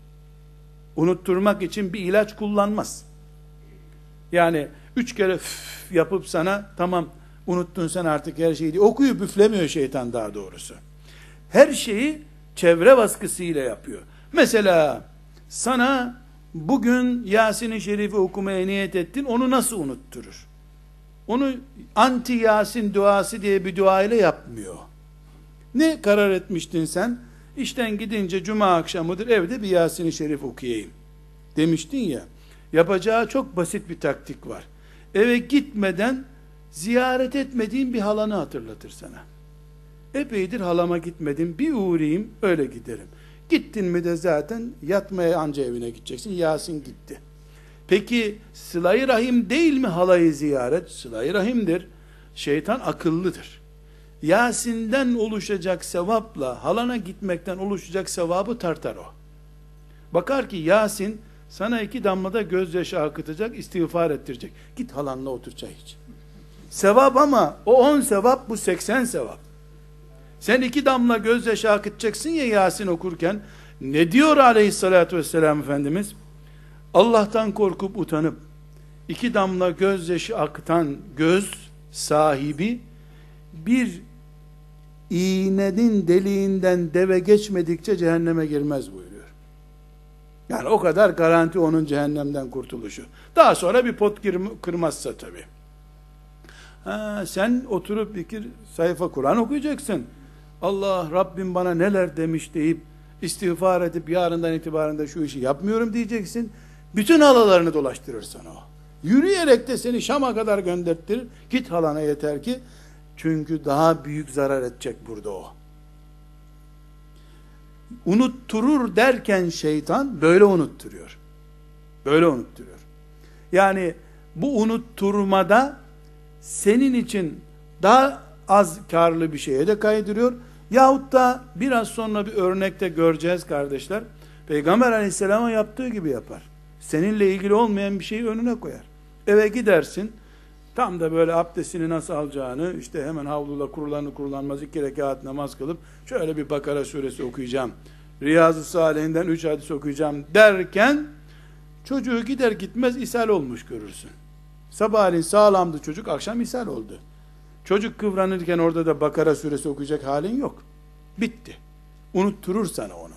Unutturmak için bir ilaç kullanmaz. Yani üç kere üf yapıp sana tamam unuttun sen artık her şeyi diye okuyup üflemiyor şeytan daha doğrusu. Her şeyi çevre baskısıyla yapıyor. Mesela sana bugün Yasin-i Şerif'i okumaya niyet ettin, onu nasıl unutturur? Onu anti Yasin duası diye bir dua ile yapmıyor. Ne karar etmiştin sen? İşten gidince cuma akşamıdır evde bir Yasin-i Şerif okuyayım demiştin ya. Yapacağı çok basit bir taktik var. Eve gitmeden ziyaret etmediğin bir halanı hatırlatır sana. Epeydir halama gitmedim, bir uğrayayım öyle giderim. Gittin mi de zaten yatmaya anca evine gideceksin. Yasin gitti. Peki sıla-i rahim değil mi halayı ziyaret? Sıla-i rahimdir. Şeytan akıllıdır. Yasin'den oluşacak sevapla halana gitmekten oluşacak sevabı tartar o. Bakar ki Yasin sana iki damlada gözyaşı akıtacak, istiğfar ettirecek. Git halanla otur çay iç. Sevap ama o on sevap, bu seksen sevap. Sen iki damla gözyaşı akıtacaksın ya Yasin okurken. Ne diyor aleyhissalatü vesselam Efendimiz? Allah'tan korkup utanıp iki damla gözyaşı akıtan göz sahibi bir iğnenin deliğinden deve geçmedikçe cehenneme girmez buyuruyor. Yani o kadar garanti onun cehennemden kurtuluşu. Daha sonra bir pot kırmazsa tabii. Ha, sen oturup bir sayfa Kur'an okuyacaksın. Allah Rabbim bana neler demiş deyip istiğfar edip yarından itibaren de şu işi yapmıyorum diyeceksin. Bütün halalarını dolaştırır sana o. Yürüyerek de seni Şam'a kadar gönderttirir. Git halana yeter ki, çünkü daha büyük zarar edecek burada o. unutturur derken şeytan böyle unutturuyor. Böyle unutturuyor. Yani bu unutturmada senin için daha az karlı bir şeye de kaydırıyor. Yahut da biraz sonra bir örnekte göreceğiz kardeşler. Peygamber aleyhisselama yaptığı gibi yapar. Seninle ilgili olmayan bir şeyi önüne koyar. Eve gidersin. Tam da böyle abdestini nasıl alacağını, işte hemen havluyla kurulanır kurulanmaz iki rekat namaz kılıp şöyle bir Bakara suresi okuyacağım, Riyazu Salihinden üç hadis okuyacağım derken çocuğu gider gitmez ishal olmuş görürsün. Sabahleyin sağlamdı çocuk, akşam ishal oldu. Çocuk kıvranırken orada da Bakara suresi okuyacak halin yok. Bitti. Unutturur sana onu.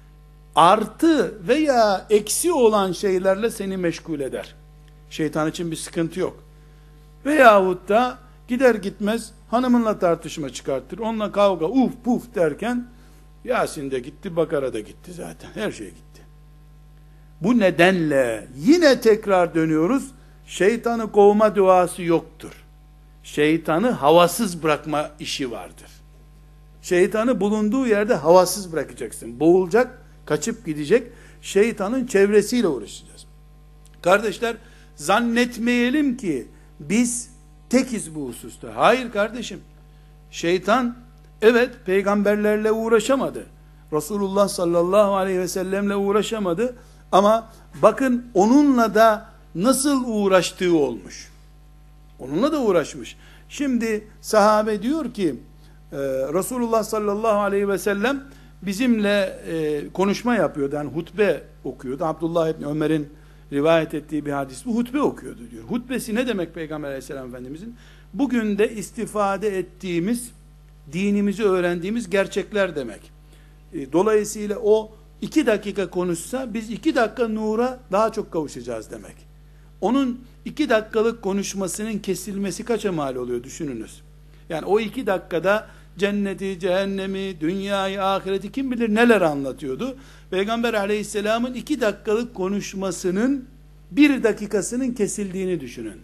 Artı veya eksi olan şeylerle seni meşgul eder. Şeytan için bir sıkıntı yok. Veyahut da gider gitmez hanımınla tartışma çıkartır. Onunla kavga uf puf derken Yasin de gitti, Bakara da gitti zaten. Her şey gitti. Bu nedenle yine tekrar dönüyoruz. Şeytanı kovma duası yoktur. Şeytanı havasız bırakma işi vardır. Şeytanı bulunduğu yerde havasız bırakacaksın. Boğulacak, kaçıp gidecek. Şeytanın çevresiyle uğraşacağız. Kardeşler, zannetmeyelim ki biz tekiz bu hususta. Hayır kardeşim. Şeytan evet peygamberlerle uğraşamadı. Resulullah sallallahu aleyhi ve sellemle uğraşamadı. Ama bakın onunla da nasıl uğraştığı olmuş. Onunla da uğraşmış. Şimdi sahabe diyor ki e, Resulullah sallallahu aleyhi ve sellem bizimle e, konuşma yapıyordu. Yani hutbe okuyordu. Abdullah İbni Ömer'in rivayet ettiği bir hadis. Bu hutbe okuyordu diyor. Hutbesi ne demek Peygamber aleyhisselam Efendimizin? Bugün de istifade ettiğimiz, dinimizi öğrendiğimiz gerçekler demek. E, dolayısıyla o iki dakika konuşsa biz iki dakika nura daha çok kavuşacağız demek. Onun iki dakikalık konuşmasının kesilmesi kaça mal oluyor düşününüz. Yani o iki dakikada cenneti, cehennemi, dünyayı, ahireti kim bilir neler anlatıyordu. Peygamber aleyhisselamın iki dakikalık konuşmasının bir dakikasının kesildiğini düşünün.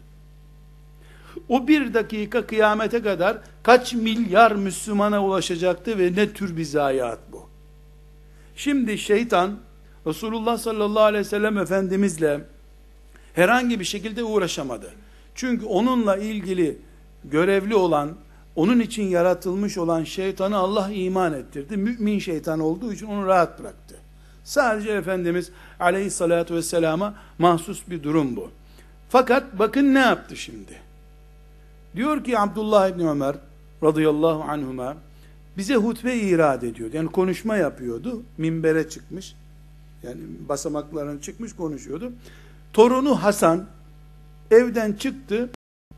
O bir dakika kıyamete kadar kaç milyar Müslümana ulaşacaktı ve ne tür bir zayiat bu. Şimdi şeytan Resulullah sallallahu aleyhi ve sellem Efendimizle herhangi bir şekilde uğraşamadı. Çünkü onunla ilgili görevli olan, onun için yaratılmış olan şeytanı Allah iman ettirdi. Mümin şeytan olduğu için onu rahat bıraktı. Sadece Efendimiz aleyhissalatu vesselama mahsus bir durum bu. Fakat bakın ne yaptı şimdi. Diyor ki Abdullah İbni Ömer radıyallahu anhuma bize hutbe irad ediyordu. Yani konuşma yapıyordu. Minbere çıkmış. Yani basamaklarına çıkmış konuşuyordu. Torunu Hasan evden çıktı.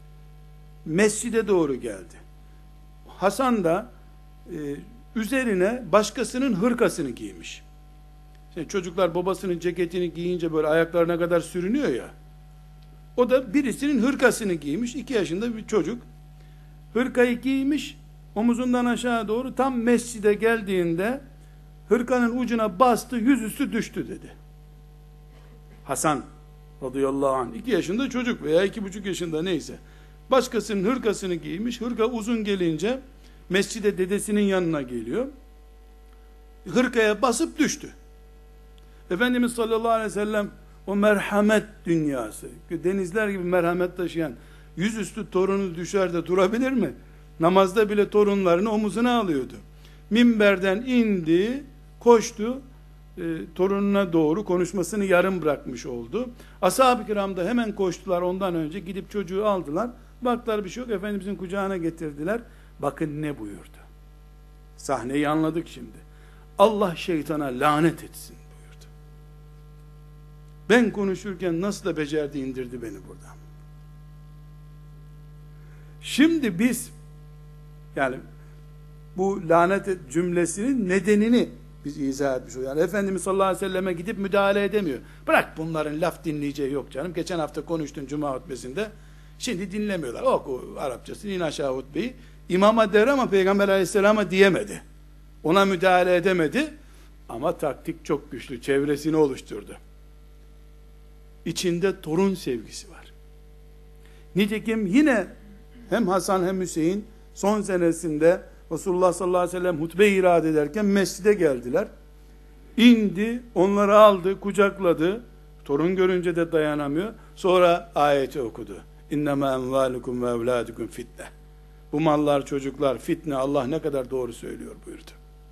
Mescide doğru geldi. Hasan da e, üzerine başkasının hırkasını giymiş. Şimdi çocuklar babasının ceketini giyince böyle ayaklarına kadar sürünüyor ya. O da birisinin hırkasını giymiş. iki yaşında bir çocuk. Hırkayı giymiş. Omuzundan aşağı doğru tam mescide geldiğinde hırkanın ucuna bastı, yüzüstü düştü dedi. Hasan radıyallahu anh. iki yaşında çocuk veya iki buçuk yaşında neyse. Başkasının hırkasını giymiş. Hırka uzun gelince mescide dedesinin yanına geliyor. Hırkaya basıp düştü. Efendimiz sallallahu aleyhi ve sellem o merhamet dünyası, denizler gibi merhamet taşıyan yüzüstü torunu düşer de durabilir mi? Namazda bile torunlarını omuzuna alıyordu. Minberden indi, koştu, e, torununa doğru konuşmasını yarım bırakmış oldu. Ashab-ı kiram da hemen koştular, ondan önce gidip çocuğu aldılar. Baktılar bir şey yok, Efendimizin kucağına getirdiler. Bakın ne buyurdu. Sahneyi anladık şimdi. Allah şeytana lanet etsin buyurdu. Ben konuşurken nasıl da becerdi indirdi beni buradan. Şimdi biz yani bu lanet et cümlesinin nedenini biz izah etmiş oluyoruz. Yani Efendimiz sallallahu aleyhi ve selleme gidip müdahale edemiyor. Bırak bunların laf dinleyeceği yok canım. Geçen hafta konuştun cuma hutbesinde. Şimdi dinlemiyorlar. Oku Arapçasını, in aşağı hutbeyi. İmama der ama Peygamber aleyhisselama diyemedi. Ona müdahale edemedi. Ama taktik çok güçlü. Çevresini oluşturdu. İçinde torun sevgisi var. Nitekim yine hem Hasan hem Hüseyin son senesinde Resulullah sallallahu aleyhi ve sellem hutbe irade ederken mescide geldiler. İndi, onları aldı, kucakladı. Torun görünce de dayanamıyor. Sonra ayeti okudu. İnnemâ envâlukum ve evlâdukum fitne. Bu mallar, çocuklar fitne. Allah ne kadar doğru söylüyor buyurdu.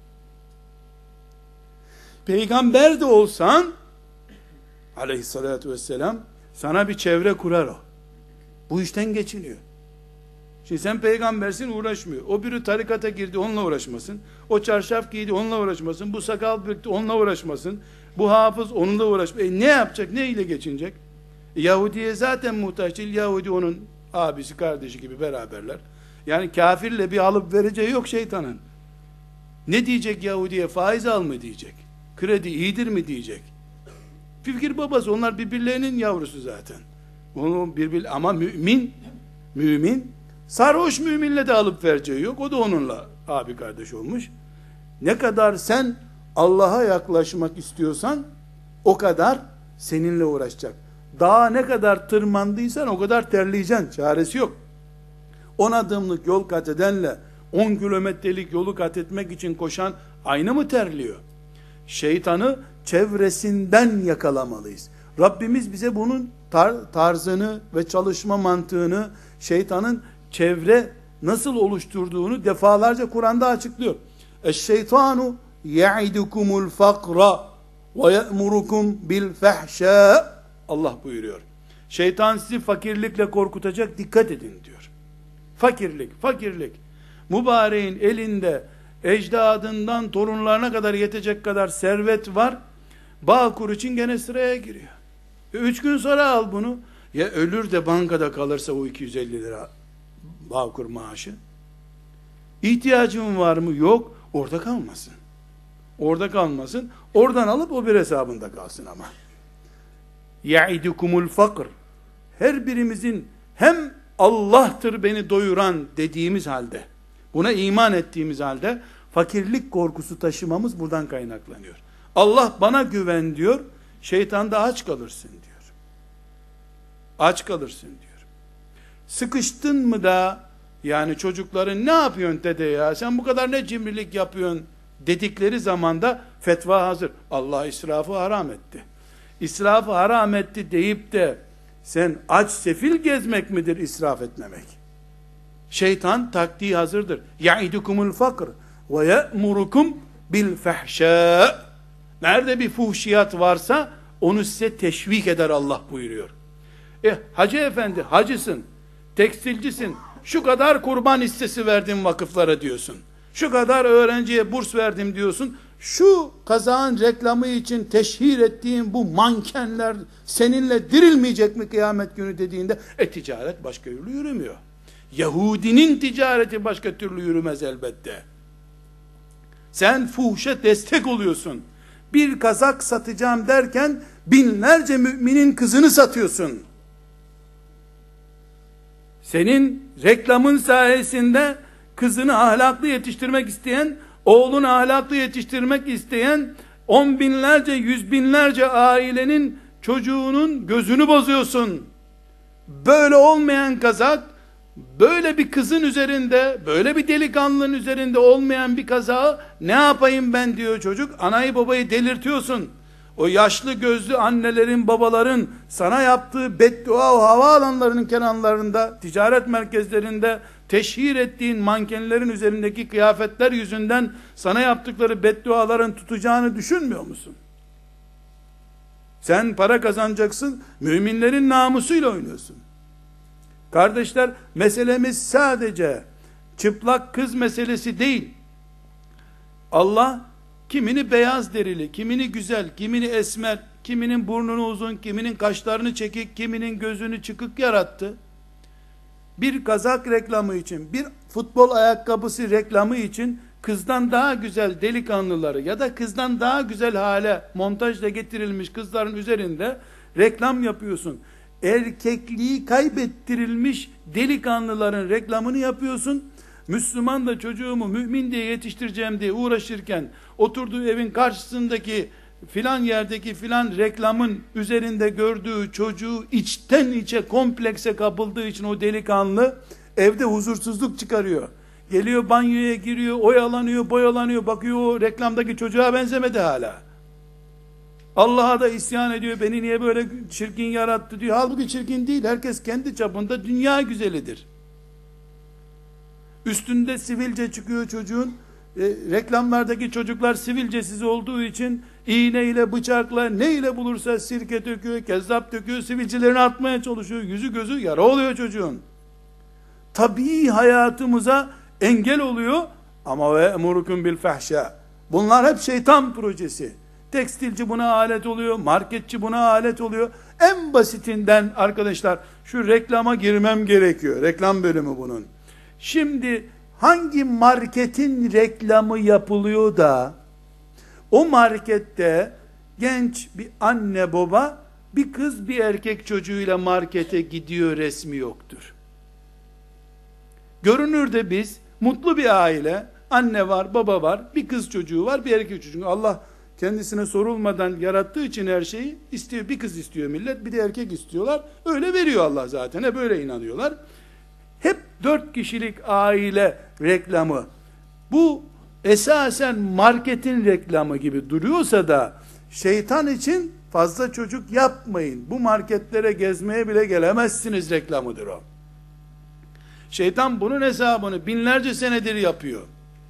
Peygamber de olsan aleyhissalatü vesselam sana bir çevre kurar o. Bu işten geçiniyor. Şimdi sen peygambersin, uğraşmıyor. O biri tarikata girdi, onunla uğraşmasın. O çarşaf giydi, onunla uğraşmasın. Bu sakal bıraktı, onunla uğraşmasın. Bu hafız, onunla uğraşmasın. E ne yapacak, ne ile geçinecek? E Yahudi'ye zaten muhtaç değil. Yahudi onun abisi, kardeşi gibi beraberler. Yani kafirle bir alıp vereceği yok şeytanın. Ne diyecek Yahudi'ye? Faiz al mı diyecek? Kredi iyidir mi diyecek? Fikir babası, onlar birbirlerinin yavrusu zaten. Onu birbir, ama mümin, mümin, sarhoş müminle de alıp vereceği yok. O da onunla abi kardeş olmuş. Ne kadar sen Allah'a yaklaşmak istiyorsan o kadar seninle uğraşacak. Dağa ne kadar tırmandıysan o kadar terleyeceksin. Çaresi yok. on adımlık yol kat edenle on kilometrelik yolu kat etmek için koşan aynı mı terliyor? Şeytanı çevresinden yakalamalıyız. Rabbimiz bize bunun tar- tarzını ve çalışma mantığını, şeytanın çevre nasıl oluşturduğunu defalarca Kur'an'da açıklıyor. Eşşeytanu ya'idukumul fakra ve ye'murukum bil fahşâ. Allah buyuruyor. Şeytan sizi fakirlikle korkutacak, dikkat edin diyor. Fakirlik, fakirlik. Mübareğin elinde ecdadından torunlarına kadar yetecek kadar servet var. Bağkur için gene sıraya giriyor. E, üç gün sonra al bunu. Ya ölür de bankada kalırsa o iki yüz elli lira Bağkur maaşı. İhtiyacın var mı? Yok. Orada kalmasın. Orada kalmasın. Oradan alıp o bir hesabında kalsın ama. Ya'idukumul fakr. Her birimizin hem Allah'tır beni doyuran dediğimiz halde, buna iman ettiğimiz halde fakirlik korkusu taşımamız buradan kaynaklanıyor. Allah bana güven diyor, şeytan da aç kalırsın diyor. Aç kalırsın diyor. Sıkıştın mı da, yani çocukların ne yapıyorsun dede ya, sen bu kadar ne cimrilik yapıyorsun dedikleri zamanda fetva hazır. Allah israfı haram etti. İsrafı haram etti deyip de sen aç sefil gezmek midir israf etmemek? Şeytan taktiği hazırdır. Ya'idukumul fakr ve ye'murukum bil fahşâ. Nerede bir fuhşiyat varsa onu size teşvik eder Allah buyuruyor. E hacı efendi, hacısın, tekstilcisin, şu kadar kurban hissesi verdim vakıflara diyorsun. Şu kadar öğrenciye burs verdim diyorsun. Şu kazağın reklamı için teşhir ettiğin bu mankenler seninle dirilmeyecek mi kıyamet günü dediğinde, e ticaret başka türlü yürümüyor. Yahudinin ticareti başka türlü yürümez elbette. Sen fuhşa destek oluyorsun. Bir kazak satacağım derken binlerce müminin kızını satıyorsun. Senin reklamın sayesinde kızını ahlaklı yetiştirmek isteyen, oğlunu ahlaklı yetiştirmek isteyen on binlerce, yüz binlerce ailenin çocuğunun gözünü bozuyorsun. Böyle olmayan kazak, böyle bir kızın üzerinde, böyle bir delikanlının üzerinde olmayan bir kazağı ne yapayım ben diyor çocuk. Anayı babayı delirtiyorsun. O yaşlı gözlü annelerin, babaların sana yaptığı beddua o havaalanlarının kenarlarında, ticaret merkezlerinde teşhir ettiğin mankenlerin üzerindeki kıyafetler yüzünden sana yaptıkları bedduaların tutacağını düşünmüyor musun? Sen para kazanacaksın, müminlerin namusuyla oynuyorsun. Kardeşler, meselemiz sadece çıplak kız meselesi değil. Allah kimini beyaz derili, kimini güzel, kimini esmer, kiminin burnunu uzun, kiminin kaşlarını çekik, kiminin gözünü çıkık yarattı. Bir kazak reklamı için, bir futbol ayakkabısı reklamı için kızdan daha güzel delikanlıları ya da kızdan daha güzel hale montajla getirilmiş kızların üzerinde reklam yapıyorsun. Erkekliği kaybettirilmiş delikanlıların reklamını yapıyorsun. Müslüman da çocuğumu mümin diye yetiştireceğim diye uğraşırken oturduğu evin karşısındaki filan yerdeki filan reklamın üzerinde gördüğü çocuğu içten içe komplekse kapıldığı için o delikanlı evde huzursuzluk çıkarıyor. Geliyor banyoya giriyor, oyalanıyor, boyalanıyor, bakıyor o reklamdaki çocuğa benzemedi hala. Allah'a da isyan ediyor. Beni niye böyle çirkin yarattı diyor. Halbuki çirkin değil. Herkes kendi çapında dünya güzelidir. Üstünde sivilce çıkıyor çocuğun. E, reklamlardaki çocuklar sivilcesiz olduğu için iğneyle, bıçakla, neyle bulursa sirke döküyor, kezzap döküyor, sivilcelerini atmaya çalışıyor. Yüzü gözü yara oluyor çocuğun. Tabii hayatımıza engel oluyor ama ve emurukum bil fahşa. Bunlar hep şeytan projesi. Tekstilci buna alet oluyor, marketçi buna alet oluyor. En basitinden arkadaşlar şu reklama girmem gerekiyor. Reklam bölümü bunun. Şimdi hangi marketin reklamı yapılıyor da o markette genç bir anne baba bir kız bir erkek çocuğuyla markete gidiyor resmi yoktur. Görünürde biz mutlu bir aile, anne var, baba var, bir kız çocuğu var, bir erkek çocuğu. Allah kendisine sorulmadan yarattığı için her şeyi istiyor. Bir kız istiyor millet, bir de erkek istiyorlar. Öyle veriyor Allah zaten. Hep öyle inanıyorlar. Hep dört kişilik aile reklamı. Bu esasen marketin reklamı gibi duruyorsa da şeytan için fazla çocuk yapmayın. Bu marketlere gezmeye bile gelemezsiniz reklamıdır o. Şeytan bunun hesabını binlerce senedir yapıyor.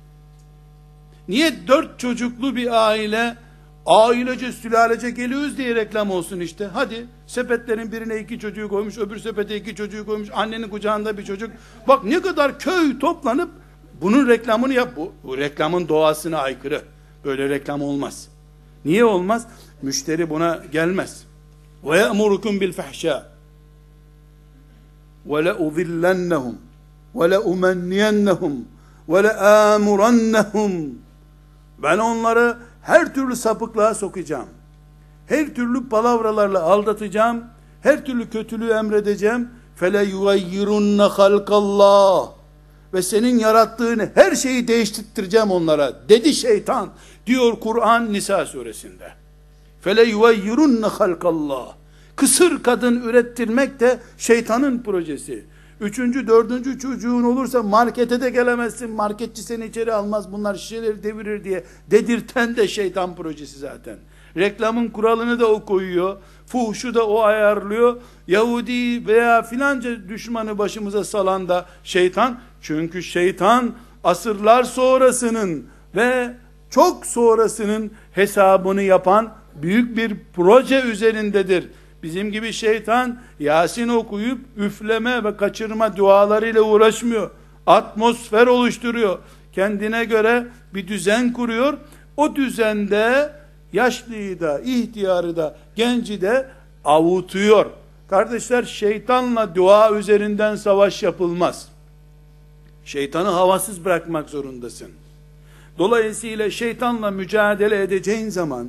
Niye dört çocuklu bir aile ailece sülalece geliyoruz diye reklam olsun işte. Hadi sepetlerin birine iki çocuğu koymuş, öbür sepete iki çocuğu koymuş, annenin kucağında bir çocuk. Bak ne kadar köy toplanıp bunun reklamını yap. Bu, bu reklamın doğasına aykırı. Böyle reklam olmaz. Niye olmaz? Müşteri buna gelmez. Ve ye'murukum bil fahşâ ve le uzillennehum ve le umenniyennehum ve le amurannehum. Ben onları her türlü sapıklığa sokacağım. Her türlü palavralarla aldatacağım. Her türlü kötülüğü emredeceğim. Fele yugayyirunne halkallah. Ve senin yarattığını her şeyi değiştireceğim onlara. Dedi şeytan. Diyor Kur'an Nisa suresinde. Fele yugayyirunne halkallah. Kısır kadın ürettirmek de şeytanın projesi. Üçüncü, dördüncü çocuğun olursa markete de gelemezsin. Marketçi seni içeri almaz. Bunlar şişeleri devirir diye dedirten de şeytan projesi zaten. Reklamın kuralını da o koyuyor. Fuhşu da o ayarlıyor. Yahudi veya filanca düşmanı başımıza salan da şeytan. Çünkü şeytan asırlar sonrasının ve çok sonrasının hesabını yapan büyük bir proje üzerindedir. Bizim gibi şeytan Yasin okuyup üfleme ve kaçırma dualarıyla uğraşmıyor. Atmosfer oluşturuyor. Kendine göre bir düzen kuruyor. O düzende yaşlıyı da, ihtiyarı da, genci de avutuyor. Kardeşler, şeytanla dua üzerinden savaş yapılmaz. Şeytanı havasız bırakmak zorundasın. Dolayısıyla şeytanla mücadele edeceğin zaman,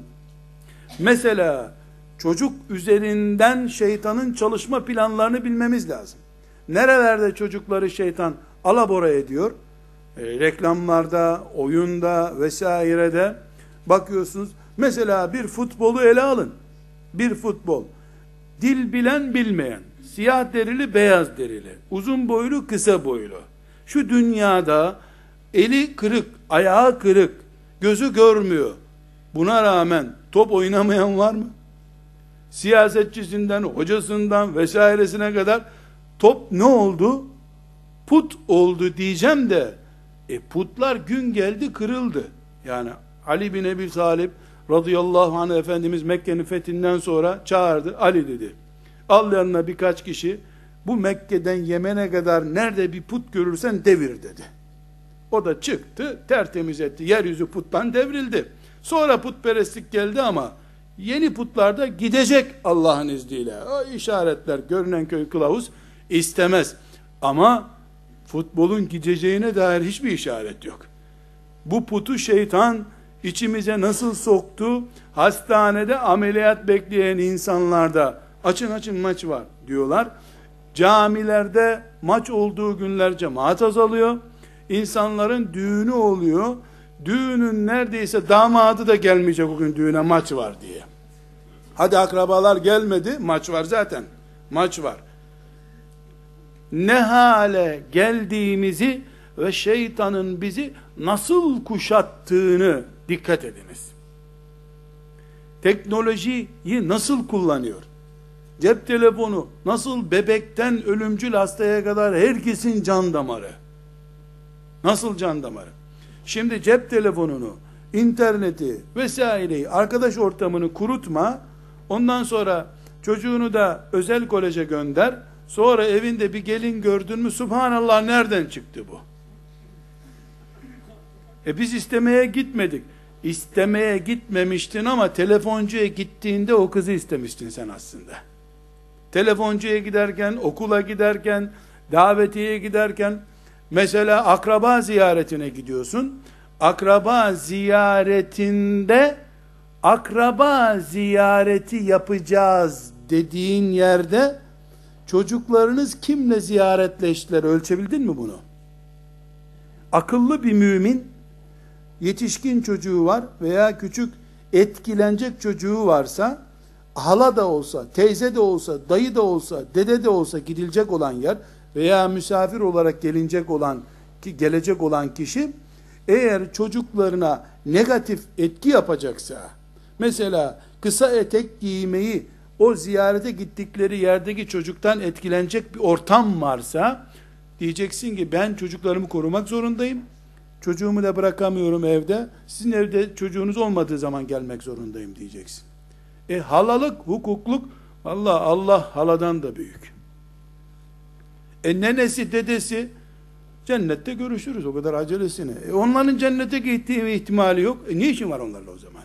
mesela çocuk üzerinden şeytanın çalışma planlarını bilmemiz lazım. Nerelerde çocukları şeytan alabora ediyor? E, reklamlarda, oyunda vesairede bakıyorsunuz. Mesela bir futbolu ele alın. Bir futbol. Dil bilen bilmeyen, siyah derili beyaz derili, uzun boylu kısa boylu. Şu dünyada eli kırık, ayağı kırık, gözü görmüyor. Buna rağmen top oynamayan var mı? Siyasetçisinden, hocasından vesairesine kadar top ne oldu? Put oldu diyeceğim de e putlar gün geldi kırıldı. Yani Ali bin Ebi Talib radıyallahu anh Efendimiz Mekke'nin fethinden sonra çağırdı. Ali dedi, al yanına birkaç kişi, bu Mekke'den Yemen'e kadar nerede bir put görürsen devir dedi. O da çıktı, tertemiz etti. Yeryüzü puttan devrildi. Sonra putperestlik geldi ama yeni putlarda gidecek Allah'ın izniyle. O işaretler, görünen köy kılavuz istemez. Ama futbolun gideceğine dair hiçbir işaret yok. Bu putu şeytan içimize nasıl soktu? Hastanede ameliyat bekleyen insanlarda açın açın maç var diyorlar. Camilerde maç olduğu günler cemaat azalıyor. İnsanların düğünü oluyor. Düğünün neredeyse damadı da gelmeyecek o gün düğüne, maç var diye. Hadi akrabalar gelmedi, maç var zaten. Maç var. Ne hale geldiğimizi ve şeytanın bizi nasıl kuşattığını dikkat ediniz. teknolojiyi nasıl kullanıyor? Cep telefonu nasıl bebekten ölümcül hastaya kadar herkesin can damarı. Nasıl can damarı? Şimdi cep telefonunu, interneti vesaireyi, arkadaş ortamını kurutma. Ondan sonra çocuğunu da özel koleje gönder. Sonra evinde bir gelin gördün mü, subhanallah nereden çıktı bu? E biz istemeye gitmedik. İstemeye gitmemiştin ama telefoncuya gittiğinde o kızı istemiştin sen aslında. Telefoncuya giderken, okula giderken, davetiye giderken, mesela akraba ziyaretine gidiyorsun. Akraba ziyaretinde akraba ziyareti yapacağız dediğin yerde çocuklarınız kimle ziyaretleştiler, ölçebildin mi bunu? Akıllı bir mümin, yetişkin çocuğu var veya küçük etkilenecek çocuğu varsa, hala da olsa, teyze de olsa, dayı da olsa, dede de olsa gidilecek olan yer veya misafir olarak gelinecek olan, gelecek olan kişi, eğer çocuklarına negatif etki yapacaksa, mesela kısa etek giymeyi o ziyarete gittikleri yerdeki çocuktan etkilenecek bir ortam varsa, diyeceksin ki ben çocuklarımı korumak zorundayım. Çocuğumu da bırakamıyorum evde. Sizin evde çocuğunuz olmadığı zaman gelmek zorundayım diyeceksin. E halalık, hukukluk, vallahi Allah haladan da büyük. E nenesi, dedesi, cennette görüşürüz, o kadar acelesine. E onların cennete gittiği ihtimali yok. E ne işin var onlarla o zaman?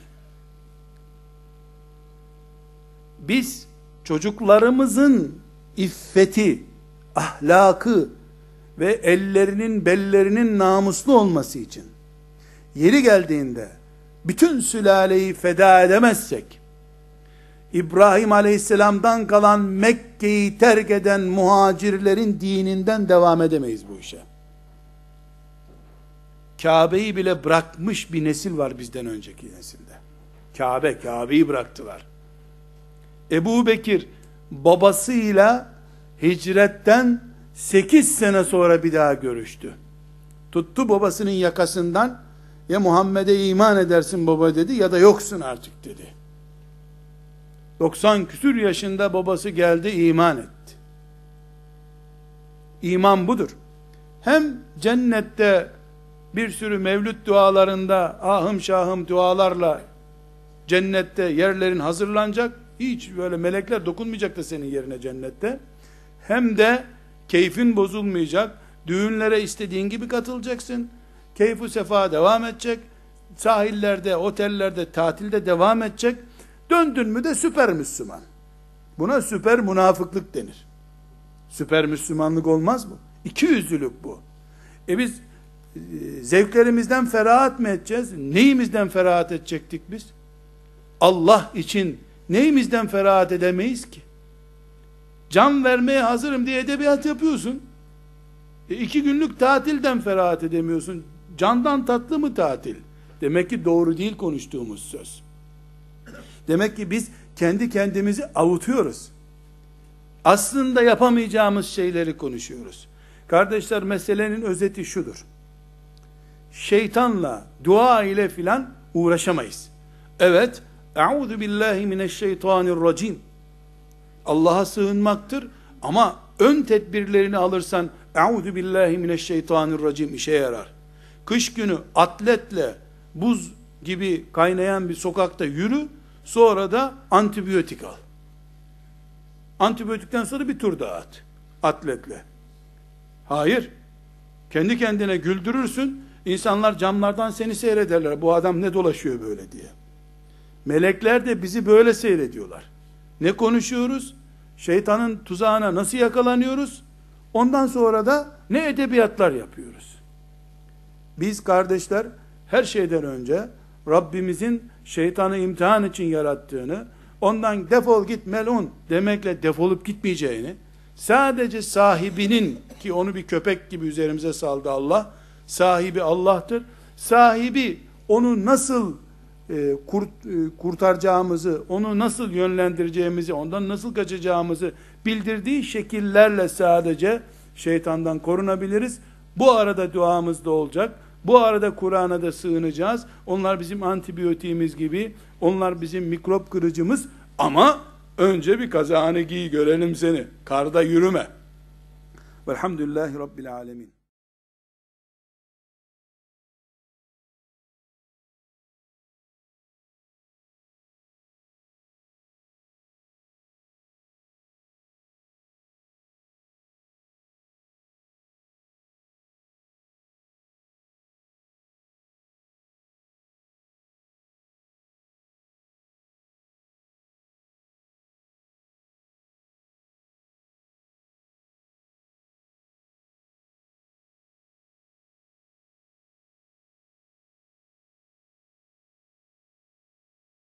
Biz çocuklarımızın iffeti, ahlakı ve ellerinin, bellerinin namuslu olması için yeri geldiğinde bütün sülaleyi feda edemezsek, İbrahim Aleyhisselam'dan kalan Mekke'yi terk eden muhacirlerin dininden devam edemeyiz bu işe. Kabe'yi bile bırakmış bir nesil var bizden önceki nesilde. Kabe, Kabe'yi bıraktılar. Ebu Bekir babasıyla hicretten sekiz sene sonra bir daha görüştü. Tuttu babasının yakasından, ya Muhammed'e iman edersin baba dedi, ya da yoksun artık dedi. doksan küsür yaşında babası geldi, iman etti. İman budur. Hem cennette bir sürü mevlüt dualarında ahım şahım dualarla cennette yerlerin hazırlanacak, hiç böyle melekler dokunmayacak da senin yerine cennette. Hem de keyfin bozulmayacak, düğünlere istediğin gibi katılacaksın, keyfu sefa devam edecek, sahillerde, otellerde, tatilde devam edecek. Döndün mü de süper Müslüman. Buna süper münafıklık denir. Süper Müslümanlık olmaz bu. İki yüzlülük bu. E biz e, zevklerimizden ferahat mı edeceğiz? Neyimizden ferahat edecektik biz? Allah için neyimizden ferahat edemeyiz ki? Can vermeye hazırım diye edebiyat yapıyorsun. E iki günlük tatilden ferahat edemiyorsun. Candan tatlı mı tatil? Demek ki doğru değil konuştuğumuz söz. Demek ki biz kendi kendimizi avutuyoruz. Aslında yapamayacağımız şeyleri konuşuyoruz. Kardeşler, meselenin özeti şudur. Şeytanla, dua ile filan uğraşamayız. Evet, Euzu billahi mineşşeytanirracim. Allah'a sığınmaktır ama ön tedbirlerini alırsan Euzu billahi mineşşeytanirracim işe yarar. Kış günü atletle buz gibi kaynayan bir sokakta yürü, sonra da antibiyotik al. Antibiyotikten sonra bir tur daha at atletle. Hayır. Kendi kendine güldürürsün. İnsanlar camlardan seni seyrederler. Bu adam ne dolaşıyor böyle diye. Melekler de bizi böyle seyrediyorlar. Ne konuşuyoruz? Şeytanın tuzağına nasıl yakalanıyoruz? Ondan sonra da ne edebiyatlar yapıyoruz. Biz kardeşler her şeyden önce Rabbimizin şeytanı imtihan için yarattığını, ondan defol git melun demekle defolup gitmeyeceğini, sadece sahibinin, ki onu bir köpek gibi üzerimize saldı Allah, sahibi Allah'tır. Sahibi onu nasıl e, kurt, e, kurtaracağımızı, onu nasıl yönlendireceğimizi, ondan nasıl kaçacağımızı bildirdiği şekillerle sadece şeytandan korunabiliriz. Bu arada duamız da olacak. Bu arada Kur'an'a da sığınacağız. Onlar bizim antibiyotiğimiz gibi, onlar bizim mikrop kırıcımız, ama önce bir kazağını giy, görelim seni. Karda yürüme. Velhamdülillahi Rabbil alemin.